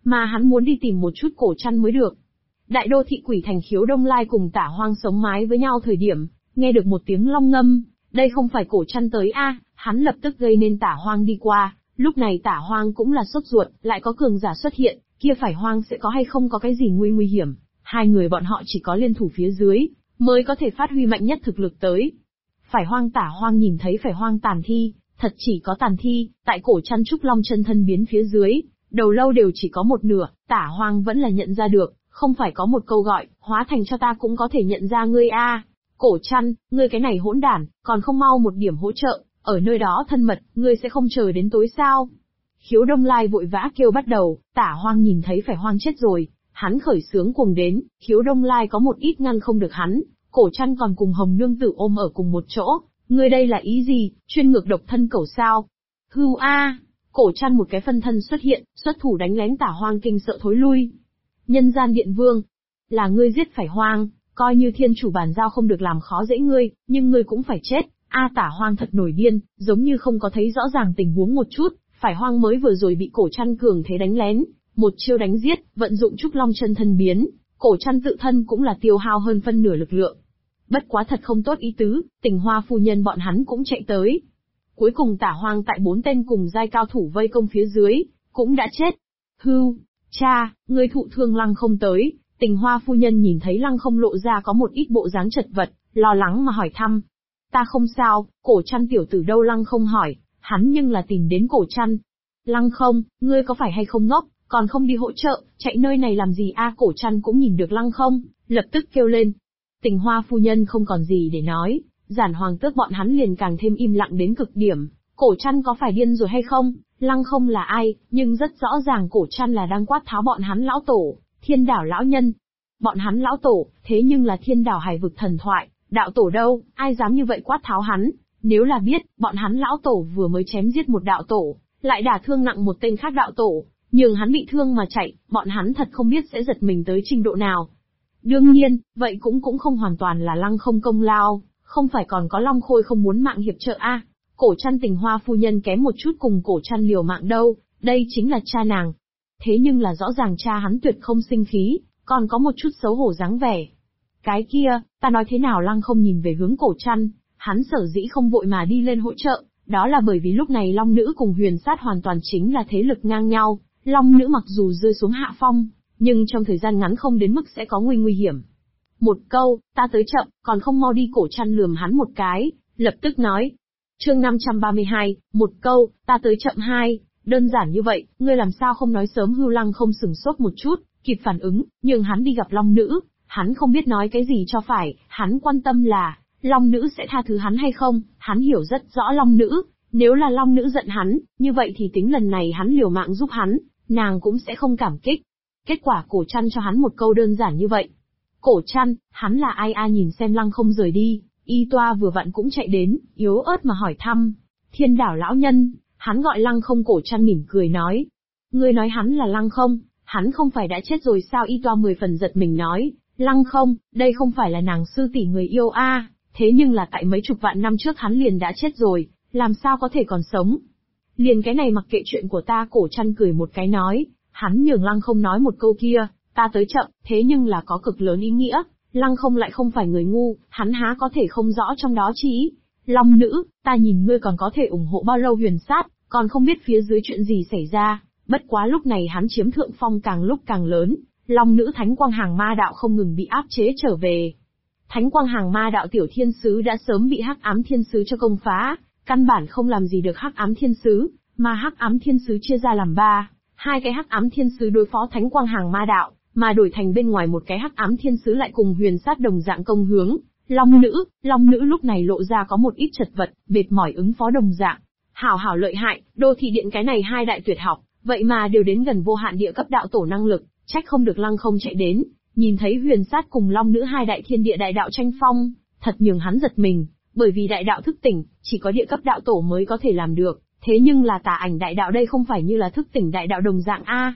mà hắn muốn đi tìm một chút cổ trăn mới được. Đại đô thị quỷ thành Khiếu Đông Lai cùng Tả Hoang sống mái với nhau thời điểm, nghe được một tiếng long ngâm, đây không phải cổ trăn tới a, hắn lập tức gây nên Tả Hoang đi qua, lúc này Tả Hoang cũng là sốt ruột, lại có cường giả xuất hiện, kia phải Hoang sẽ có hay không có cái gì nguy hiểm, hai người bọn họ chỉ có liên thủ phía dưới, mới có thể phát huy mạnh nhất thực lực tới. Phải Hoang Tả Hoang nhìn thấy phải Hoang tàn thi, thật chỉ có tàn thi, tại cổ trăn trúc long chân thân biến phía dưới, đầu lâu đều chỉ có một nửa, Tả Hoang vẫn là nhận ra được, không phải có một câu gọi, hóa thành cho ta cũng có thể nhận ra ngươi a. Cổ trăn, ngươi cái này hỗn đản, còn không mau một điểm hỗ trợ, ở nơi đó thân mật, ngươi sẽ không chờ đến tối sao? Khiếu Đông Lai vội vã kêu bắt đầu, Tả Hoang nhìn thấy phải Hoang chết rồi, hắn khởi sướng cuồng đến, Khiếu Đông Lai có một ít ngăn không được hắn, cổ trăn còn cùng Hồng Nương Tử ôm ở cùng một chỗ, ngươi đây là ý gì, chuyên ngược độc thân cẩu sao? Hưu a, cổ trăn một cái phân thân xuất hiện, xuất thủ đánh lén Tả Hoang kinh sợ thối lui. Nhân gian điện vương, là ngươi giết phải Hoang, coi như thiên chủ bàn giao không được làm khó dễ ngươi, nhưng ngươi cũng phải chết. Tả Hoang thật nổi điên, giống như không có thấy rõ ràng tình huống một chút, phải Hoang mới vừa rồi bị cổ trăn cường thế đánh lén, một chiêu đánh giết, vận dụng trúc long chân thân biến, cổ trăn tự thân cũng là tiêu hao hơn phân nửa lực lượng. Bất quá thật không tốt ý tứ, Tình Hoa phu nhân bọn hắn cũng chạy tới. Cuối cùng Tả Hoang tại 4 tên cùng giai cao thủ vây công phía dưới, cũng đã chết. Hưu, cha, ngươi thụ thương Lăng Không tới. Tình Hoa phu nhân nhìn thấy Lăng Không lộ ra có một ít bộ dáng chật vật, lo lắng mà hỏi thăm. Ta không sao, cổ trăn tiểu tử đâu? Lăng Không hỏi, hắn nhưng là tìm đến cổ trăn. Lăng Không, ngươi có phải hay không ngốc, còn không đi hỗ trợ, chạy nơi này làm gì a? Cổ trăn cũng nhìn được Lăng Không, lập tức kêu lên. Tình Hoa phu nhân không còn gì để nói, Giản Hoàng Tước bọn hắn liền càng thêm im lặng đến cực điểm. Cổ trăn có phải điên rồi hay không? Lăng Không là ai, nhưng rất rõ ràng cổ trăn là đang quát tháo bọn hắn lão tổ, Thiên Đảo lão nhân. Bọn hắn lão tổ, thế nhưng là Thiên Đảo hải vực thần thoại, đạo tổ đâu, ai dám như vậy quát tháo hắn? Nếu là biết, bọn hắn lão tổ vừa mới chém giết một đạo tổ, lại đả thương nặng một tên khác đạo tổ, nhường hắn bị thương mà chạy, bọn hắn thật không biết sẽ giật mình tới trình độ nào. Đương nhiên, vậy cũng không hoàn toàn là Lăng Không công lao, không phải còn có Long Khôi không muốn mạng hiệp trợ a? Cổ trăn Tình Hoa phu nhân kém một chút cùng cổ trăn liều mạng đâu, đây chính là cha nàng. Thế nhưng là rõ ràng cha hắn tuyệt không sinh khí, còn có một chút xấu hổ dáng vẻ. Cái kia, ta nói thế nào? Lăng Không nhìn về hướng cổ trăn, hắn sở dĩ không vội mà đi lên hỗ trợ, đó là bởi vì lúc này Long Nữ cùng Huyền Sát hoàn toàn chính là thế lực ngang nhau, Long Nữ mặc dù rơi xuống hạ phong, nhưng trong thời gian ngắn không đến mức sẽ có nguy hiểm. Một câu, ta tới chậm, còn không mau đi? Cổ trăn lườm hắn một cái, lập tức nói. Chương 532, một câu, ta tới chậm 2, đơn giản như vậy, ngươi làm sao không nói sớm? Hưu Lăng Không sửng sốt một chút, kịp phản ứng, nhưng hắn đi gặp Long Nữ, hắn không biết nói cái gì cho phải, hắn quan tâm là, Long Nữ sẽ tha thứ hắn hay không, hắn hiểu rất rõ Long Nữ, nếu là Long Nữ giận hắn, như vậy thì tính lần này hắn liều mạng giúp hắn, nàng cũng sẽ không cảm kích. Kết quả cổ trăn cho hắn một câu đơn giản như vậy. Cổ trăn, hắn là ai a? Nhìn xem Lăng Không rời đi, Y Toa vừa vặn cũng chạy đến, yếu ớt mà hỏi thăm. Thiên Đảo lão nhân, hắn gọi Lăng Không. Cổ trăn mỉm cười nói. Ngươi nói hắn là Lăng Không, hắn không phải đã chết rồi sao? Y Toa 10 phần giật mình nói. Lăng Không, đây không phải là nàng sư tỷ người yêu a? Thế nhưng là tại mấy chục vạn năm trước hắn liền đã chết rồi, làm sao có thể còn sống? Liền cái này mặc kệ chuyện của ta. Cổ trăn cười một cái nói. Hắn nhường Lăng Không nói một câu kia, ta tới chậm, thế nhưng là có cực lớn ý nghĩa. Lăng Không lại không phải người ngu, hắn há có thể không rõ trong đó chi ý. Long Nữ, ta nhìn ngươi còn có thể ủng hộ bao lâu Huyền Sát, còn không biết phía dưới chuyện gì xảy ra. Bất quá lúc này hắn chiếm thượng phong càng lúc càng lớn, Long Nữ Thánh Quang Hàng Ma Đạo không ngừng bị áp chế trở về. Thánh Quang Hàng Ma Đạo tiểu thiên sứ đã sớm bị Hắc Ám Thiên Sứ cho công phá, căn bản không làm gì được Hắc Ám Thiên Sứ, mà Hắc Ám Thiên Sứ chia ra làm 3, 2 cái Hắc Ám Thiên Sứ đối phó Thánh Quang Hàng Ma Đạo, mà đổi thành bên ngoài một cái Hắc Ám Thiên Sứ lại cùng Huyền Sát đồng dạng công hướng. Long Nữ lúc này lộ ra có một ít chật vật, mệt mỏi ứng phó đồng dạng. Hảo lợi hại, đô thị điện cái này 2 đại tuyệt học, vậy mà đều đến gần vô hạn địa cấp đạo tổ năng lực, trách không được Lăng Không chạy đến, nhìn thấy Huyền Sát cùng Long Nữ 2 đại thiên địa đại đạo tranh phong, thật nhường hắn giật mình, bởi vì đại đạo thức tỉnh, chỉ có địa cấp đạo tổ mới có thể làm được, thế nhưng là Tà Ảnh đại đạo đây không phải như là thức tỉnh đại đạo đồng dạng a?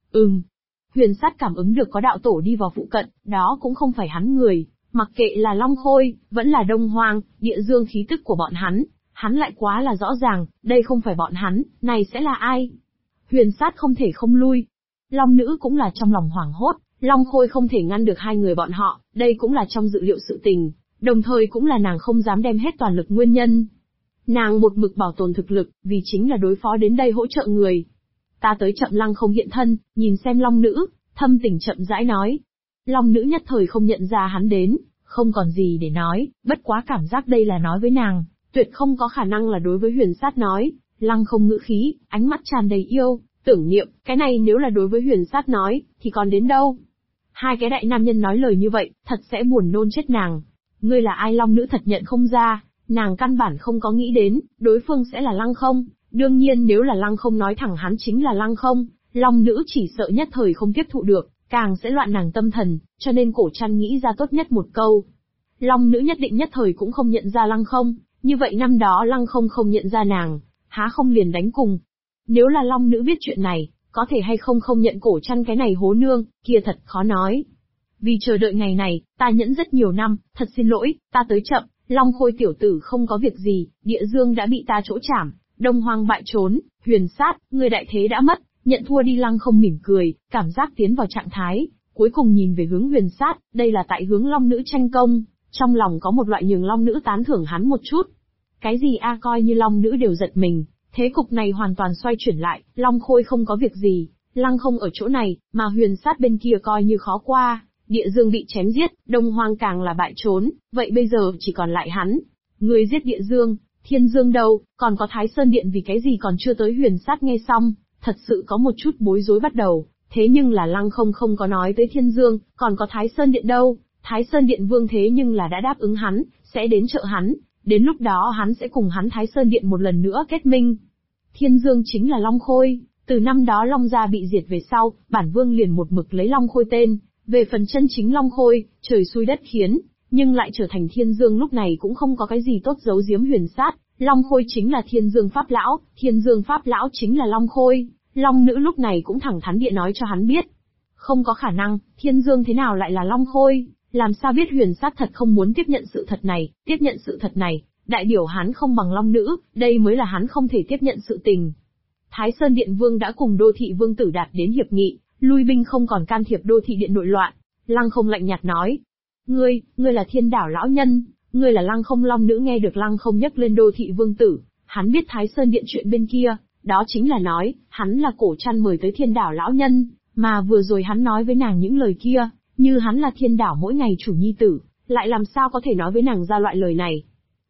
Huyền Sát cảm ứng được có đạo tổ đi vào phụ cận, đó cũng không phải hắn người, mặc kệ là Long Khôi, vẫn là Đông Hoang, địa dương khí tức của bọn hắn lại quá là rõ ràng, đây không phải bọn hắn, này sẽ là ai? Huyền Sát không thể không lui. Long nữ cũng là trong lòng hoảng hốt, Long Khôi không thể ngăn được hai người bọn họ, đây cũng là trong dự liệu sự tình, đồng thời cũng là nàng không dám đem hết toàn lực nguyên nhân. Nàng một mực bảo tồn thực lực, vì chính là đối phó đến đây hỗ trợ người. Ta tới chậm Lăng Không hiện thân, nhìn xem Long nữ, thâm tình chậm rãi nói. Long nữ nhất thời không nhận ra hắn đến, không còn gì để nói, bất quá cảm giác đây là nói với nàng, tuyệt không có khả năng là đối với Huyền Sát nói. Lăng Không ngữ khí, ánh mắt tràn đầy yêu, tưởng niệm, cái này nếu là đối với Huyền Sát nói, thì còn đến đâu? Hai cái đại nam nhân nói lời như vậy, thật sẽ buồn nôn chết nàng. Ngươi là ai? Long nữ thật nhận không ra, nàng căn bản không có nghĩ đến, đối phương sẽ là Lăng Không. Đương nhiên nếu là Lăng Không nói thẳng hắn chính là Lăng Không, Long nữ chỉ sợ nhất thời không tiếp thụ được, càng sẽ loạn nàng tâm thần, cho nên cổ trăn nghĩ ra tốt nhất một câu. Long nữ nhất định nhất thời cũng không nhận ra Lăng Không, như vậy năm đó Lăng Không không nhận ra nàng, há không liền đánh cùng. Nếu là Long nữ biết chuyện này, có thể hay không không nhận cổ trăn cái này hố nương, kia thật khó nói. Vì chờ đợi ngày này, ta nhẫn rất nhiều năm, thật xin lỗi, ta tới chậm, Long Khôi tiểu tử không có việc gì, Địa Dương đã bị ta chỗ chảm, Đông Hoang bại trốn, Huyền Sát, người đại thế đã mất, nhận thua đi. Lăng Không mỉm cười, cảm giác tiến vào trạng thái, cuối cùng nhìn về hướng Huyền Sát, đây là tại hướng Long nữ tranh công, trong lòng có một loại nhường Long nữ tán thưởng hắn một chút. Cái gì a, coi như Long nữ đều giật mình, thế cục này hoàn toàn xoay chuyển lại, Long Khôi không có việc gì, Lăng Không ở chỗ này, mà Huyền Sát bên kia coi như khó qua, Địa Dương bị chém giết, Đông Hoang càng là bại trốn, vậy bây giờ chỉ còn lại hắn. Người giết Địa Dương, Thiên Dương đâu, còn có Thái Sơn Điện vì cái gì còn chưa tới? Huyền Sát nghe xong, thật sự có một chút bối rối bắt đầu, thế nhưng là Lăng Không không có nói tới Thiên Dương, còn có Thái Sơn Điện đâu, Thái Sơn Điện vương thế nhưng là đã đáp ứng hắn, sẽ đến trợ hắn, đến lúc đó hắn sẽ cùng hắn Thái Sơn Điện một lần nữa kết minh. Thiên Dương chính là Long Khôi, từ năm đó Long gia bị diệt về sau, bản vương liền một mực lấy Long Khôi tên, về phần chân chính Long Khôi, trời xui đất khiến, nhưng lại trở thành Thiên Dương lúc này cũng không có cái gì tốt giấu giếm Huyền Sát, Long Khôi chính là Thiên Dương Pháp Lão, Thiên Dương Pháp Lão chính là Long Khôi, Long nữ lúc này cũng thẳng thắn địa nói cho hắn biết. Không có khả năng, Thiên Dương thế nào lại là Long Khôi, làm sao biết? Huyền Sát thật không muốn tiếp nhận sự thật này, tiếp nhận sự thật này, đại biểu hắn không bằng Long nữ, đây mới là hắn không thể tiếp nhận sự tình. Thái Sơn Điện Vương đã cùng Đô Thị Vương tử đạt đến hiệp nghị, lui binh không còn can thiệp Đô Thị Điện nội loạn. Lăng Không lạnh nhạt nói, ngươi là Thiên Đảo lão nhân, ngươi là Lăng Không. Long nữ nghe được Lăng Không nhắc lên Đô Thị Vương tử, hắn biết Thái Sơn Điện chuyện bên kia, đó chính là nói, hắn là cổ trăn mời tới Thiên Đảo lão nhân, mà vừa rồi hắn nói với nàng những lời kia, như hắn là Thiên Đảo mỗi ngày chủ nhi tử, lại làm sao có thể nói với nàng ra loại lời này.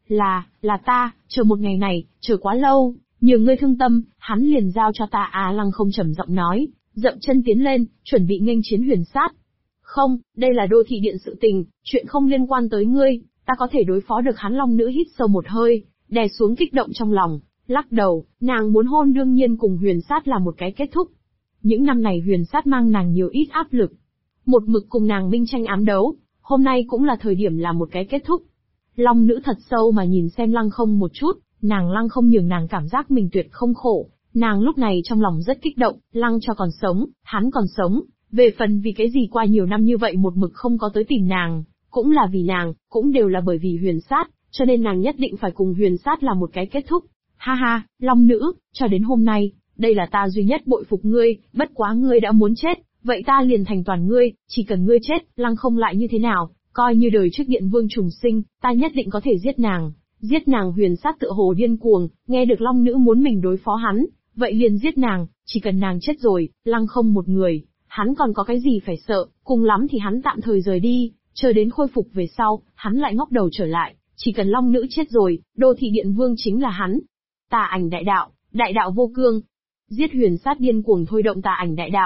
Là ta, chờ một ngày này, chờ quá lâu, nhờ ngươi thương tâm, hắn liền giao cho ta à. Lăng Không trầm giọng nói, dậm chân tiến lên, chuẩn bị nghênh chiến Huyền Sát. Không, đây là Đô Thị Điện sự tình, chuyện không liên quan tới ngươi, ta có thể đối phó được hắn. Long nữ hít sâu một hơi, đè xuống kích động trong lòng, lắc đầu, nàng muốn hôn đương nhiên cùng Huyền Sát là một cái kết thúc. Những năm này Huyền Sát mang nàng nhiều ít áp lực, một mực cùng nàng minh tranh ám đấu, hôm nay cũng là thời điểm là một cái kết thúc. Long nữ thật sâu mà nhìn xem Lăng Không một chút, nàng Lăng Không nhường nàng cảm giác mình tuyệt không khổ, nàng lúc này trong lòng rất kích động, Lăng cho còn sống, hắn còn sống, về phần vì cái gì qua nhiều năm như vậy một mực không có tới tìm nàng, cũng là vì nàng, cũng đều là bởi vì Huyền Sát, cho nên nàng nhất định phải cùng Huyền Sát là một cái kết thúc. Ha ha, Long nữ, cho đến hôm nay, đây là ta duy nhất bội phục ngươi, bất quá ngươi đã muốn chết, vậy ta liền thành toàn ngươi, chỉ cần ngươi chết, Lăng Không lại như thế nào, coi như đời trước Điện Vương trùng sinh, ta nhất định có thể giết nàng. Giết nàng. Huyền Sát tựa hồ điên cuồng, nghe được Long nữ muốn mình đối phó hắn, vậy liền giết nàng, chỉ cần nàng chết rồi, Lăng Không một người, hắn còn có cái gì phải sợ, cùng lắm thì hắn tạm thời rời đi, chờ đến khôi phục về sau, hắn lại ngóc đầu trở lại, chỉ cần Long nữ chết rồi, Đô Thị Điện Vương chính là hắn. Tà ảnh đại đạo vô cương. Giết. Huyền Sát điên cuồng thôi động tà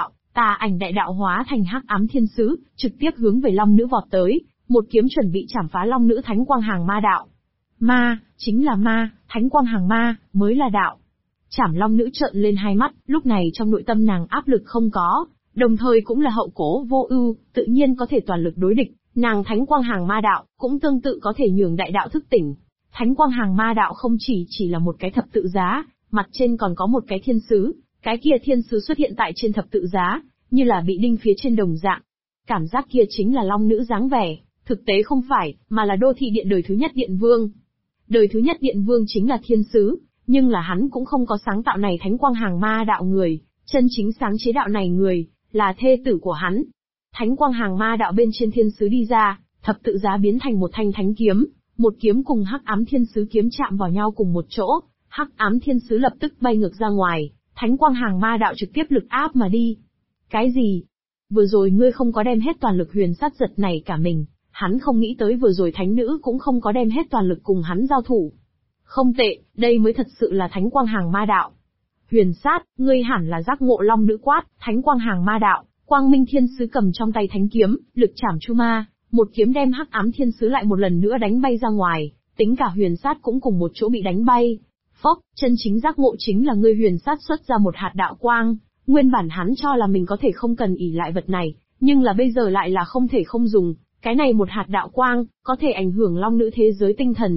ảnh đại đạo hóa thành hắc ám thiên sứ, trực tiếp hướng về Long nữ vọt tới, một kiếm chuẩn bị chảm phá Long nữ. Thánh quang hàng ma đạo. Ma, chính là ma, thánh quang hàng ma, mới là đạo. Chảm. Long nữ trợn lên hai mắt, lúc này trong nội tâm nàng áp lực không có, đồng thời cũng là hậu cố vô ưu, tự nhiên có thể toàn lực đối địch, nàng thánh quang hàng ma đạo, cũng tương tự có thể nhường đại đạo thức tỉnh. Thánh quang hàng ma đạo không chỉ là một cái thập tự giá, mặt trên còn có một cái thiên sứ, cái kia thiên sứ xuất hiện tại trên thập tự giá, như là bị đinh phía trên đồng dạng. Cảm giác kia chính là Long nữ dáng vẻ, thực tế không phải, mà là Đô Thị Điện đời thứ nhất Điện Vương. Đời thứ nhất Điện Vương chính là thiên sứ, nhưng là hắn cũng không có sáng tạo này thánh quang hàng ma đạo người, chân chính sáng chế đạo này người, là thê tử của hắn. Thánh quang hàng ma đạo bên trên thiên sứ đi ra, thập tự giá biến thành một thanh thánh kiếm, một kiếm cùng hắc ám thiên sứ kiếm chạm vào nhau cùng một chỗ, hắc ám thiên sứ lập tức bay ngược ra ngoài, thánh quang hàng ma đạo trực tiếp lực áp mà đi. Cái gì? Vừa rồi ngươi không có đem hết toàn lực, huyền sát giật này cả mình, hắn không nghĩ tới vừa rồi thánh nữ cũng không có đem hết toàn lực cùng hắn giao thủ. Không tệ, đây mới thật sự là thánh quang hàng ma đạo. Huyền sát, ngươi hẳn là giác ngộ long nữ quát, thánh quang hàng ma đạo, quang minh thiên sứ cầm trong tay thánh kiếm, lực chảm chu ma, một kiếm đem hắc ám thiên sứ lại một lần nữa đánh bay ra ngoài, tính cả huyền sát cũng cùng một chỗ bị đánh bay. Phốc, chân chính giác ngộ chính là ngươi. Huyền sát xuất ra một hạt đạo quang, nguyên bản hắn cho là mình có thể không cần ỷ lại vật này, nhưng là bây giờ lại là không thể không dùng, cái này một hạt đạo quang, có thể ảnh hưởng long nữ thế giới tinh thần.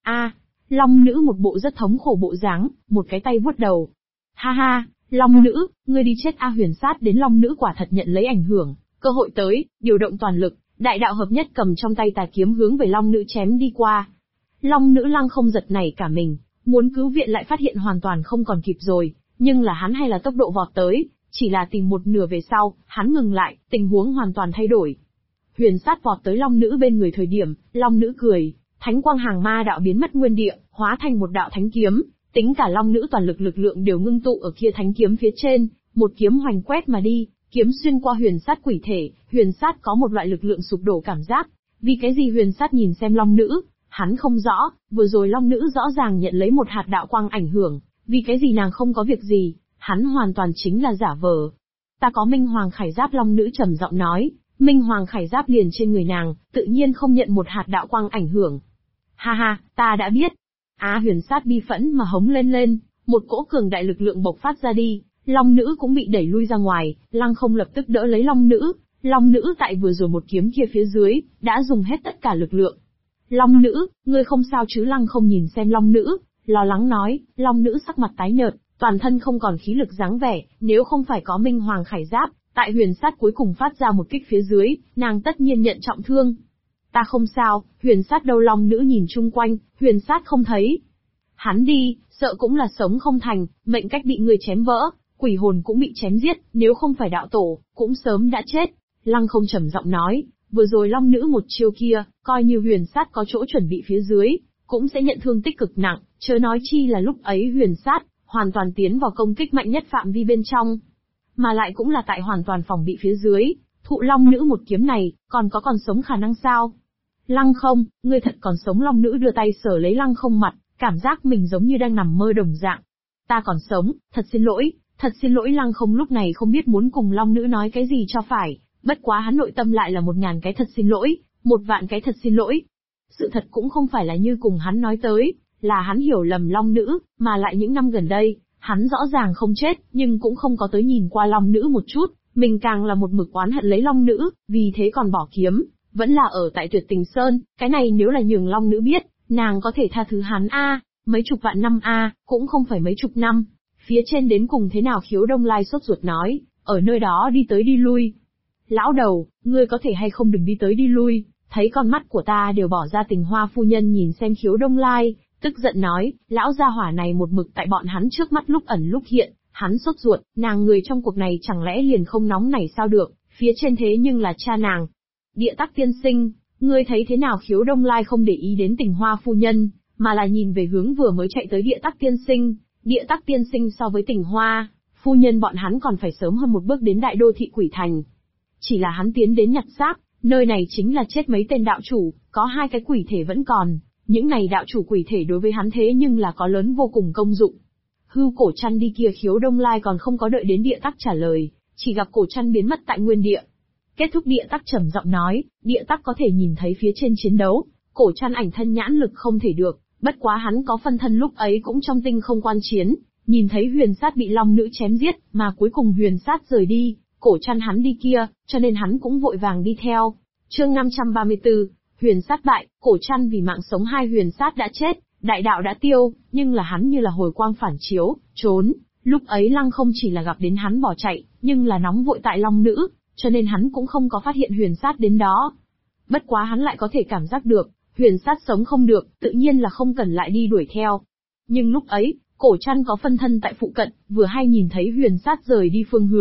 Long nữ một bộ rất thống khổ bộ dáng, một cái tay vuốt đầu. Ha ha, long nữ, ngươi đi chết a. Huyền sát đến long nữ quả thật nhận lấy ảnh hưởng, cơ hội tới, điều động toàn lực, đại đạo hợp nhất cầm trong tay tà kiếm hướng về long nữ chém đi qua. Long nữ lăng không giật nảy cả mình, muốn cứu viện lại phát hiện hoàn toàn không còn kịp rồi, nhưng là hắn hay là tốc độ vọt tới, chỉ là tìm một nửa về sau, hắn ngừng lại, tình huống hoàn toàn thay đổi. Huyền sát vọt tới long nữ bên người thời điểm, long nữ cười, thánh quang hàng ma đạo biến mất nguyên địa, hóa thành một đạo thánh kiếm, tính cả long nữ toàn lực lực lượng đều ngưng tụ ở kia thánh kiếm phía trên, một kiếm hoành quét mà đi, kiếm xuyên qua huyền sát quỷ thể. Huyền sát có một loại lực lượng sụp đổ cảm giác, vì cái gì? Huyền sát nhìn xem long nữ, hắn không rõ, vừa rồi long nữ rõ ràng nhận lấy một hạt đạo quang ảnh hưởng, vì cái gì nàng không có việc gì, hắn hoàn toàn chính là giả vờ. Ta có minh hoàng khải giáp, long nữ trầm giọng nói, minh hoàng khải giáp liền trên người nàng, tự nhiên không nhận một hạt đạo quang ảnh hưởng. Ha ha, ta đã biết. Huyền sát bi phẫn mà hống lên, một cỗ cường đại lực lượng bộc phát ra đi, long nữ cũng bị đẩy lui ra ngoài, lăng không lập tức đỡ lấy long nữ tại vừa rồi một kiếm kia phía dưới, đã dùng hết tất cả lực lượng. Long nữ, ngươi không sao chứ? Lăng không nhìn xem long nữ, lo lắng nói. Long nữ sắc mặt tái nhợt, toàn thân không còn khí lực dáng vẻ, nếu không phải có minh hoàng khải giáp, tại huyền sát cuối cùng phát ra một kích phía dưới, nàng tất nhiên nhận trọng thương. Ta không sao. Huyền sát đâu? Long nữ nhìn chung quanh, huyền sát không thấy. Hắn đi, sợ cũng là sống không thành, mệnh cách bị người chém vỡ, quỷ hồn cũng bị chém giết, nếu không phải đạo tổ, cũng sớm đã chết. Lăng không trầm giọng nói, vừa rồi long nữ một chiêu kia, coi như huyền sát có chỗ chuẩn bị phía dưới, cũng sẽ nhận thương tích cực nặng, chớ nói chi là lúc ấy huyền sát, hoàn toàn tiến vào công kích mạnh nhất phạm vi bên trong. Mà lại cũng là tại hoàn toàn phòng bị phía dưới, thụ long nữ một kiếm này, còn sống khả năng sao? Lăng không, ngươi thật còn sống? Long nữ đưa tay sờ lấy lăng không mặt, cảm giác mình giống như đang nằm mơ đồng dạng. Ta còn sống, thật xin lỗi. Lăng không lúc này không biết muốn cùng long nữ nói cái gì cho phải, bất quá hắn nội tâm lại là 1000 cái thật xin lỗi, 1.000 cái thật xin lỗi. Sự thật cũng không phải là như cùng hắn nói tới, là hắn hiểu lầm long nữ, mà lại những năm gần đây, hắn rõ ràng không chết, nhưng cũng không có tới nhìn qua long nữ một chút, mình càng là một mực oán hận lấy long nữ, vì thế còn bỏ kiếm, vẫn là ở tại Tuyệt Tình Sơn, cái này nếu là nhường long nữ biết, nàng có thể tha thứ hắn mấy chục vạn năm cũng không phải mấy chục năm. Phía trên đến cùng thế nào? Khiếu Đông Lai sốt ruột nói, ở nơi đó đi tới đi lui. Lão đầu, ngươi có thể hay không đừng đi tới đi lui, thấy con mắt của ta đều bỏ ra. Tình Hoa phu nhân nhìn xem Khiếu Đông Lai, tức giận nói, lão gia hỏa này một mực tại bọn hắn trước mắt lúc ẩn lúc hiện, hắn sốt ruột, nàng người trong cuộc này chẳng lẽ liền không nóng này sao được, phía trên thế nhưng là cha nàng. Địa Tắc tiên sinh, ngươi thấy thế nào? Khiếu Đông Lai không để ý đến Tình Hoa phu nhân, mà là nhìn về hướng vừa mới chạy tới Địa Tắc tiên sinh. Địa Tắc tiên sinh so với Tình Hoa phu nhân bọn hắn còn phải sớm hơn một bước đến đại đô thị quỷ thành. Chỉ là hắn tiến đến nhặt xác, nơi này chính là chết mấy tên đạo chủ, có 2 cái quỷ thể vẫn còn, những này đạo chủ quỷ thể đối với hắn thế nhưng là có lớn vô cùng công dụng. Hưu cổ chăn đi kia. Khiếu Đông Lai còn không có đợi đến Địa Tắc trả lời, chỉ gặp cổ chăn biến mất tại nguyên địa. Kết thúc. Địa Tắc trầm giọng nói, Địa Tắc có thể nhìn thấy phía trên chiến đấu, cổ chăn ảnh thân nhãn lực không thể được, bất quá hắn có phân thân lúc ấy cũng trong tinh không quan chiến, nhìn thấy huyền sát bị long nữ chém giết, mà cuối cùng huyền sát rời đi, cổ chăn hắn đi kia, cho nên hắn cũng vội vàng đi theo. Chương 534, huyền sát bại, cổ chăn vì mạng sống. 2 huyền sát đã chết, đại đạo đã tiêu, nhưng là hắn như là hồi quang phản chiếu, trốn. Lúc ấy lăng không chỉ là gặp đến hắn bỏ chạy, nhưng là nóng vội tại long nữ, cho nên hắn cũng không có phát hiện huyền sát đến đó. Bất quá hắn lại có thể cảm giác được, huyền sát sống không được, tự nhiên là không cần lại đi đuổi theo. Nhưng lúc ấy, cổ chăn có phân thân tại phụ cận, vừa hay nhìn thấy huyền sát rời đi phương hướng,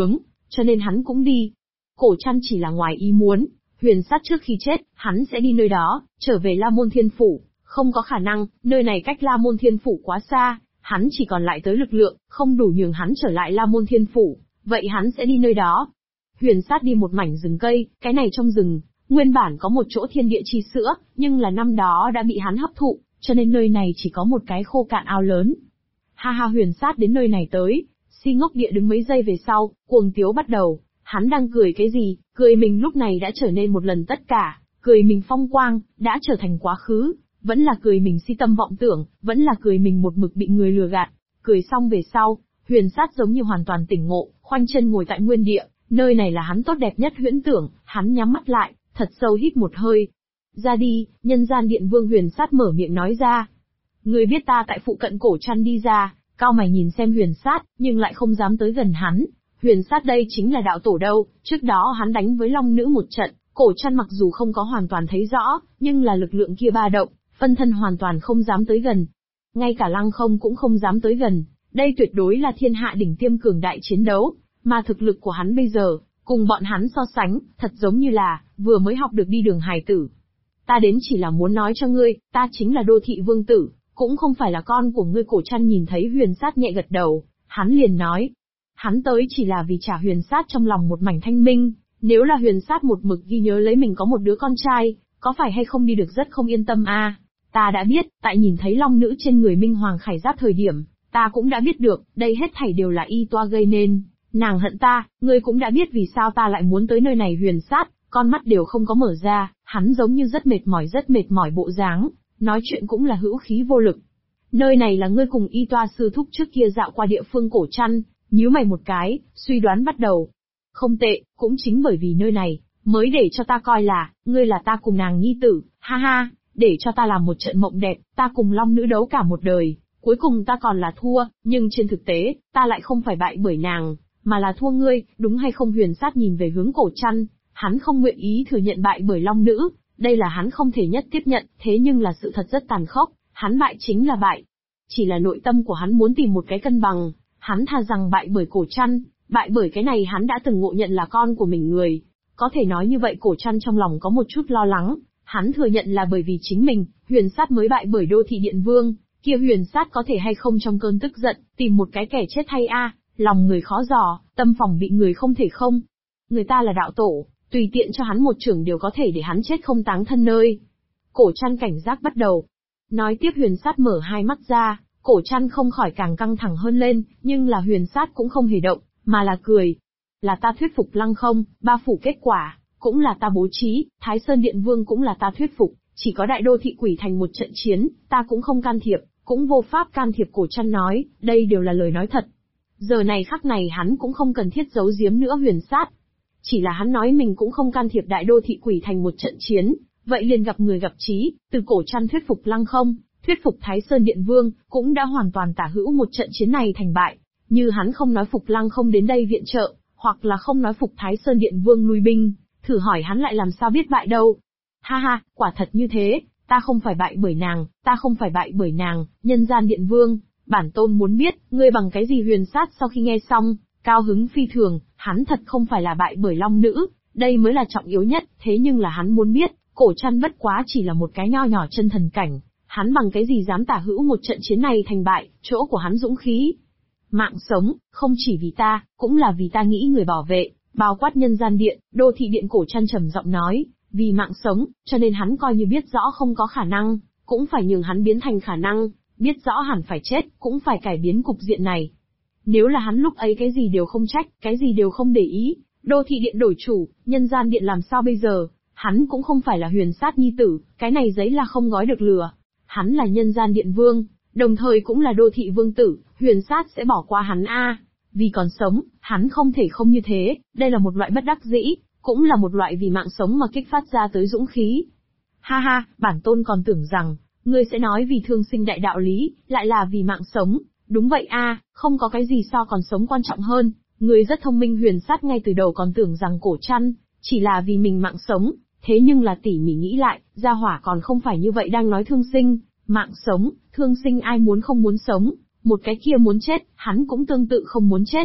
cho nên hắn cũng đi. Cổ Trăn chỉ là ngoài ý muốn, Huyền Sát trước khi chết, hắn sẽ đi nơi đó, trở về La Môn Thiên Phủ, không có khả năng, nơi này cách La Môn Thiên Phủ quá xa, hắn chỉ còn lại tới lực lượng, không đủ nhường hắn trở lại La Môn Thiên Phủ, vậy hắn sẽ đi nơi đó. Huyền Sát đi một mảnh rừng cây, cái này trong rừng, nguyên bản có một chỗ thiên địa chi sữa, nhưng là năm đó đã bị hắn hấp thụ, cho nên nơi này chỉ có một cái khô cạn ao lớn. Ha ha, Huyền Sát đến nơi này tới, Si Ngốc Địa đứng mấy giây về sau, cuồng tiếu bắt đầu, hắn đang cười cái gì, cười mình lúc này đã trở nên một lần tất cả, cười mình phong quang, đã trở thành quá khứ, vẫn là cười mình si tâm vọng tưởng, vẫn là cười mình một mực bị người lừa gạt. Cười xong về sau, Huyền Sát giống như hoàn toàn tỉnh ngộ, khoanh chân ngồi tại nguyên địa, nơi này là hắn tốt đẹp nhất huyễn tưởng, hắn nhắm mắt lại, thật sâu hít một hơi. Ra đi, Nhân Gian Điện Vương. Huyền Sát mở miệng nói ra. Người biết ta tại phụ cận Cổ Trăn đi ra, cao mày nhìn xem Huyền Sát, nhưng lại không dám tới gần hắn. Huyền Sát đây chính là đạo tổ đâu, trước đó hắn đánh với Long Nữ một trận, Cổ Trăn mặc dù không có hoàn toàn thấy rõ, nhưng là lực lượng kia ba động, phân thân hoàn toàn không dám tới gần. Ngay cả Lăng Không cũng không dám tới gần, đây tuyệt đối là thiên hạ đỉnh tiêm cường đại chiến đấu, mà thực lực của hắn bây giờ, cùng bọn hắn so sánh, thật giống như là, vừa mới học được đi đường hài tử. Ta đến chỉ là muốn nói cho ngươi, ta chính là Đô Thị Vương Tử, cũng không phải là con của ngươi. Cổ Trăn nhìn thấy Huyền Sát nhẹ gật đầu, hắn liền nói. Hắn tới chỉ là vì trả Huyền Sát trong lòng một mảnh thanh minh, nếu là Huyền Sát một mực ghi nhớ lấy mình có một đứa con trai, có phải hay không đi được rất không yên tâm a. Ta đã biết, tại nhìn thấy Long Nữ trên người Minh Hoàng Khải Giáp thời điểm, ta cũng đã biết được, đây hết thảy đều là Y Toa gây nên. Nàng hận ta, ngươi cũng đã biết vì sao ta lại muốn tới nơi này. Huyền Sát, con mắt đều không có mở ra, hắn giống như rất mệt mỏi bộ dáng, nói chuyện cũng là hữu khí vô lực. Nơi này là ngươi cùng Y Toa sư thúc trước kia dạo qua địa phương. Cổ Trăn nhíu mày một cái, suy đoán bắt đầu. Không tệ, cũng chính bởi vì nơi này, mới để cho ta coi là, ngươi là ta cùng nàng nhi tử, ha ha, để cho ta làm một trận mộng đẹp, ta cùng Long Nữ đấu cả một đời, cuối cùng ta còn là thua, nhưng trên thực tế, ta lại không phải bại bởi nàng, mà là thua ngươi, đúng hay không? Huyền Sát nhìn về hướng Cổ Trăn, hắn không nguyện ý thừa nhận bại bởi Long Nữ, đây là hắn không thể nhất tiếp nhận, thế nhưng là sự thật rất tàn khốc, hắn bại chính là bại. Chỉ là nội tâm của hắn muốn tìm một cái cân bằng, hắn thà rằng bại bởi Cổ Trăn, bại bởi cái này hắn đã từng ngộ nhận là con của mình người. Có thể nói như vậy. Cổ Trăn trong lòng có một chút lo lắng, hắn thừa nhận là bởi vì chính mình, Huyền Sát mới bại bởi Đô Thị Điện Vương, kia Huyền Sát có thể hay không trong cơn tức giận, tìm một cái kẻ chết thay a, lòng người khó dò, tâm phòng bị người không thể không. Người ta là đạo tổ, tùy tiện cho hắn một chưởng đều có thể để hắn chết không táng thân nơi. Cổ Trăn cảnh giác bắt đầu. Nói tiếp. Huyền Sát mở hai mắt ra, Cổ Trăn không khỏi càng căng thẳng hơn lên, nhưng là Huyền Sát cũng không hề động, mà là cười. Là ta thuyết phục Lăng Không, ba phủ kết quả, cũng là ta bố trí, Thái Sơn Điện Vương cũng là ta thuyết phục, chỉ có Đại Đô Thị Quỷ Thành một trận chiến, ta cũng không can thiệp, cũng vô pháp can thiệp. Cổ Trăn nói, đây đều là lời nói thật. Giờ này khắc này hắn cũng không cần thiết giấu giếm nữa Huyền Sát. Chỉ là hắn nói mình cũng không can thiệp Đại Đô Thị Quỷ Thành một trận chiến, vậy liền gặp người gặp trí, từ Cổ Trăn thuyết phục Lăng Không, thuyết phục Thái Sơn Điện Vương, cũng đã hoàn toàn tả hữu một trận chiến này thành bại. Như hắn không nói phục Lăng Không đến đây viện trợ, hoặc là không nói phục Thái Sơn Điện Vương lui binh, thử hỏi hắn lại làm sao biết bại đâu. Ha ha, quả thật như thế, ta không phải bại bởi nàng, ta không phải bại bởi nàng. Nhân Gian Điện Vương, bản tôn muốn biết, ngươi bằng cái gì? Huyền Sát sau khi nghe xong, cao hứng phi thường, hắn thật không phải là bại bởi Long Nữ, đây mới là trọng yếu nhất, thế nhưng là hắn muốn biết, Cổ Trăn bất quá chỉ là một cái nho nhỏ chân thần cảnh, hắn bằng cái gì dám tả hữu một trận chiến này thành bại, chỗ của hắn dũng khí. Mạng sống, không chỉ vì ta, cũng là vì ta nghĩ người bảo vệ, bao quát Nhân Gian Điện, Đô Thị Điện. Cổ Trăn trầm giọng nói, vì mạng sống, cho nên hắn coi như biết rõ không có khả năng, cũng phải nhường hắn biến thành khả năng, biết rõ hẳn phải chết, cũng phải cải biến cục diện này. Nếu là hắn lúc ấy cái gì đều không trách, cái gì đều không để ý, Đô Thị Điện đổi chủ, Nhân Gian Điện làm sao bây giờ? Hắn cũng không phải là Huyền Sát nhi tử, cái này giấy là không gói được lửa. Hắn là Nhân Gian Điện Vương, đồng thời cũng là Đô Thị Vương tử, Huyền Sát sẽ bỏ qua hắn a? Vì còn sống, hắn không thể không như thế, đây là một loại bất đắc dĩ, cũng là một loại vì mạng sống mà kích phát ra tới dũng khí. Ha ha, bản tôn còn tưởng rằng, ngươi sẽ nói vì thương sinh đại đạo lý, lại là vì mạng sống. Đúng vậy a, không có cái gì so còn sống quan trọng hơn, ngươi rất thông minh. Huyền Sát ngay từ đầu còn tưởng rằng Cổ Trăn chỉ là vì mình mạng sống, thế nhưng là tỉ mỉ nghĩ lại, gia hỏa còn không phải như vậy đang nói thương sinh, mạng sống, thương sinh ai muốn không muốn sống, một cái kia muốn chết, hắn cũng tương tự không muốn chết.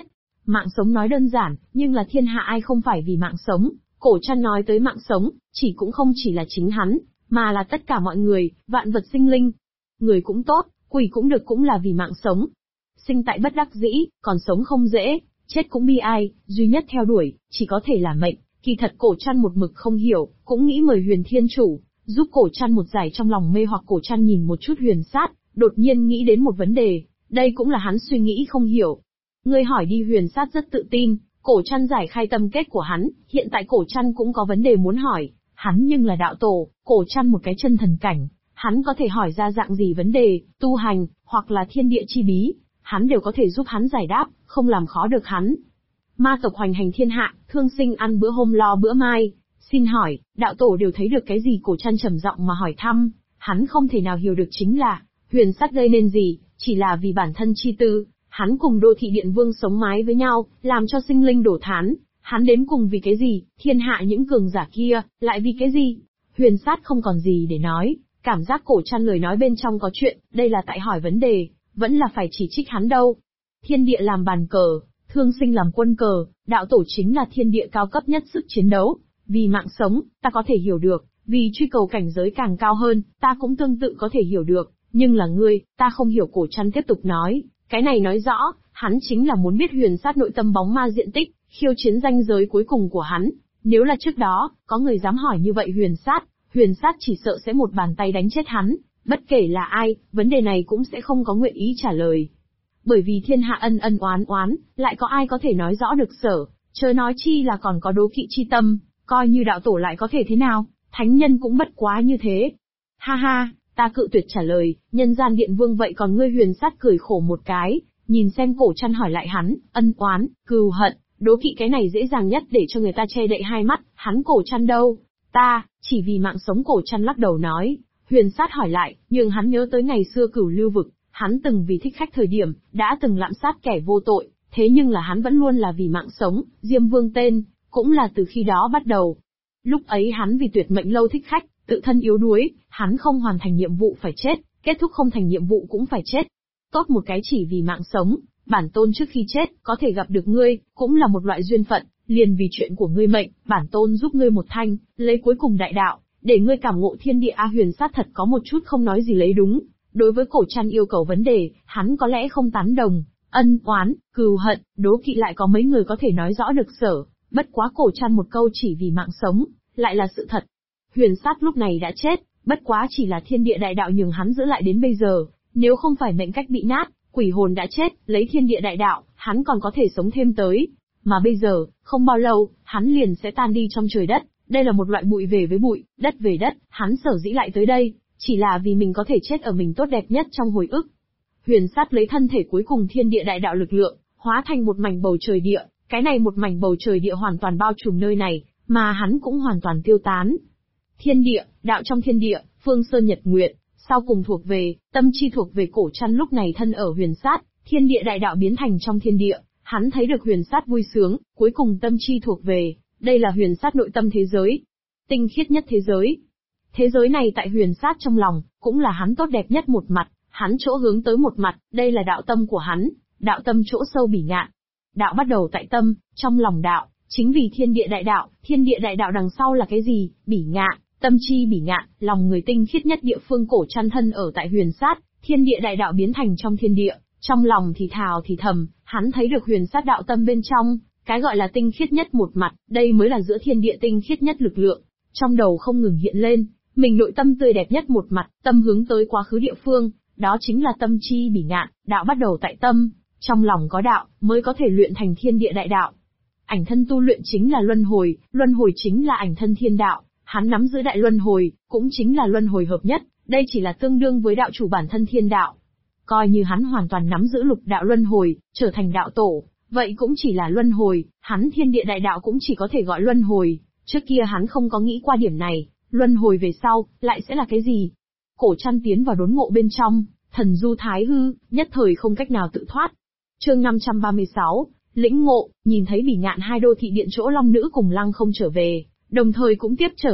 Mạng sống nói đơn giản, nhưng là thiên hạ ai không phải vì mạng sống. Cổ Trăn nói tới mạng sống, cũng không chỉ là chính hắn, mà là tất cả mọi người, vạn vật sinh linh. Người cũng tốt, quỷ cũng được cũng là vì mạng sống. Sinh tại bất đắc dĩ, còn sống không dễ, chết cũng bi ai, duy nhất theo đuổi, chỉ có thể là mệnh. Kỳ thật Cổ Trăn một mực không hiểu, cũng nghĩ mời Huyền Thiên Chủ, giúp Cổ Trăn một giải trong lòng mê hoặc. Cổ Trăn nhìn một chút Huyền Sát, đột nhiên nghĩ đến một vấn đề, đây cũng là hắn suy nghĩ không hiểu. Ngươi hỏi đi. Huyền Sát rất tự tin, Cổ Trăn giải khai tâm kết của hắn, hiện tại Cổ Trăn cũng có vấn đề muốn hỏi, hắn nhưng là đạo tổ, Cổ Trăn một cái chân thần cảnh, hắn có thể hỏi ra dạng gì vấn đề, tu hành, hoặc là thiên địa chi bí, hắn đều có thể giúp hắn giải đáp, không làm khó được hắn. Ma tộc hoành hành thiên hạ, thương sinh ăn bữa hôm lo bữa mai, xin hỏi, đạo tổ đều thấy được cái gì? Cổ Trăn trầm giọng mà hỏi thăm, hắn không thể nào hiểu được chính là, Huyền Sát gây nên gì, chỉ là vì bản thân chi tư, hắn cùng Đô Thị Điện Vương sống mái với nhau, làm cho sinh linh đổ thán, hắn đến cùng vì cái gì, thiên hạ những cường giả kia, lại vì cái gì? Huyền Sát không còn gì để nói, cảm giác Cổ Trăn lời nói bên trong có chuyện, đây là tại hỏi vấn đề, vẫn là phải chỉ trích hắn đâu. Thiên địa làm bàn cờ, thương sinh làm quân cờ, đạo tổ chính là thiên địa cao cấp nhất sức chiến đấu, vì mạng sống, ta có thể hiểu được, vì truy cầu cảnh giới càng cao hơn, ta cũng tương tự có thể hiểu được, nhưng là ngươi, ta không hiểu. Cổ Trăn tiếp tục nói, cái này nói rõ, hắn chính là muốn biết Huyền Sát nội tâm bóng ma diện tích, khiêu chiến ranh giới cuối cùng của hắn. Nếu là trước đó, có người dám hỏi như vậy Huyền Sát chỉ sợ sẽ một bàn tay đánh chết hắn, bất kể là ai, vấn đề này cũng sẽ không có nguyện ý trả lời. Bởi vì thiên hạ ân ân oán oán, lại có ai có thể nói rõ được sở, chớ nói chi là còn có đố kỵ chi tâm, coi như đạo tổ lại có thể thế nào, thánh nhân cũng bất quá như thế. Ha ha, ta cự tuyệt trả lời, nhân gian điện vương. Vậy còn ngươi? Huyền Sát cười khổ một cái, nhìn xem Cổ Trăn hỏi lại hắn, ân oán, cừu hận, đố kỵ cái này dễ dàng nhất để cho người ta che đậy hai mắt, hắn Cổ Trăn đâu? Ta, chỉ vì mạng sống. Cổ Trăn lắc đầu nói. Huyền Sát hỏi lại, nhưng hắn nhớ tới ngày xưa Cửu Lưu vực, hắn từng vì thích khách thời điểm, đã từng lạm sát kẻ vô tội, thế nhưng là hắn vẫn luôn là vì mạng sống, Diêm Vương tên, cũng là từ khi đó bắt đầu. Lúc ấy hắn vì tuyệt mệnh lâu thích khách, tự thân yếu đuối, hắn không hoàn thành nhiệm vụ phải chết, kết thúc không thành nhiệm vụ cũng phải chết. Tốt một cái chỉ vì mạng sống, bản tôn trước khi chết, có thể gặp được ngươi, cũng là một loại duyên phận, liền vì chuyện của ngươi mệnh, bản tôn giúp ngươi một thanh, lấy cuối cùng đại đạo, để ngươi cảm ngộ thiên địa. Huyền Sát thật có một chút không nói gì lấy đúng. Đối với Cổ Trăn yêu cầu vấn đề, hắn có lẽ không tán đồng, ân oán, cừu hận, đố kỵ lại có mấy người có thể nói rõ được sở, bất quá Cổ Trăn một câu chỉ vì mạng sống, lại là sự thật. Huyền Sát lúc này đã chết, bất quá chỉ là thiên địa đại đạo nhường hắn giữ lại đến bây giờ, nếu không phải mệnh cách bị nát, quỷ hồn đã chết, lấy thiên địa đại đạo, hắn còn có thể sống thêm tới. Mà bây giờ, không bao lâu, hắn liền sẽ tan đi trong trời đất, đây là một loại bụi về với bụi, đất về đất, hắn sở dĩ lại tới đây, chỉ là vì mình có thể chết ở mình tốt đẹp nhất trong hồi ức. Huyền Sát lấy thân thể cuối cùng thiên địa đại đạo lực lượng, hóa thành một mảnh bầu trời địa, cái này một mảnh bầu trời địa hoàn toàn bao trùm nơi này, mà hắn cũng hoàn toàn tiêu tán. Thiên địa, đạo trong thiên địa, phương sơn nhật nguyệt, sau cùng thuộc về, tâm chi thuộc về. Cổ Trăn lúc này thân ở Huyền Sát, thiên địa đại đạo biến thành trong thiên địa, hắn thấy được Huyền Sát vui sướng, cuối cùng tâm chi thuộc về, đây là Huyền Sát nội tâm thế giới, tinh khiết nhất thế giới. Thế giới này tại Huyền Sát trong lòng, cũng là hắn tốt đẹp nhất một mặt, hắn chỗ hướng tới một mặt, đây là đạo tâm của hắn, đạo tâm chỗ sâu bỉ ngạn. Đạo bắt đầu tại tâm, trong lòng đạo, chính vì thiên địa đại đạo đằng sau là cái gì? Bỉ ngạn, tâm chi bỉ ngạn, lòng người tinh khiết nhất địa phương. Cổ Trăn thân ở tại Huyền Sát, thiên địa đại đạo biến thành trong thiên địa, trong lòng thì thào thì thầm, hắn thấy được Huyền Sát đạo tâm bên trong, cái gọi là tinh khiết nhất một mặt, đây mới là giữa thiên địa tinh khiết nhất lực lượng. Trong đầu không ngừng hiện lên, mình nội tâm tươi đẹp nhất một mặt, tâm hướng tới quá khứ địa phương, đó chính là tâm chi bỉ ngạn, đạo bắt đầu tại tâm, trong lòng có đạo, mới có thể luyện thành thiên địa đại đạo. Ảnh thân tu luyện chính là luân hồi chính là ảnh thân thiên đạo, hắn nắm giữ đại luân hồi, cũng chính là luân hồi hợp nhất, đây chỉ là tương đương với đạo chủ bản thân thiên đạo. Coi như hắn hoàn toàn nắm giữ lục đạo luân hồi, trở thành đạo tổ, vậy cũng chỉ là luân hồi, hắn thiên địa đại đạo cũng chỉ có thể gọi luân hồi, trước kia hắn không có nghĩ qua điểm này, luân hồi về sau, lại sẽ là cái gì? Cổ Trăn tiến vào đốn ngộ bên trong, thần du thái hư, nhất thời không cách nào tự thoát. Chương 536, lĩnh ngộ, nhìn thấy bỉ ngạn hai đô thị điện chỗ long nữ cùng lăng không trở về, đồng thời cũng tiếp trở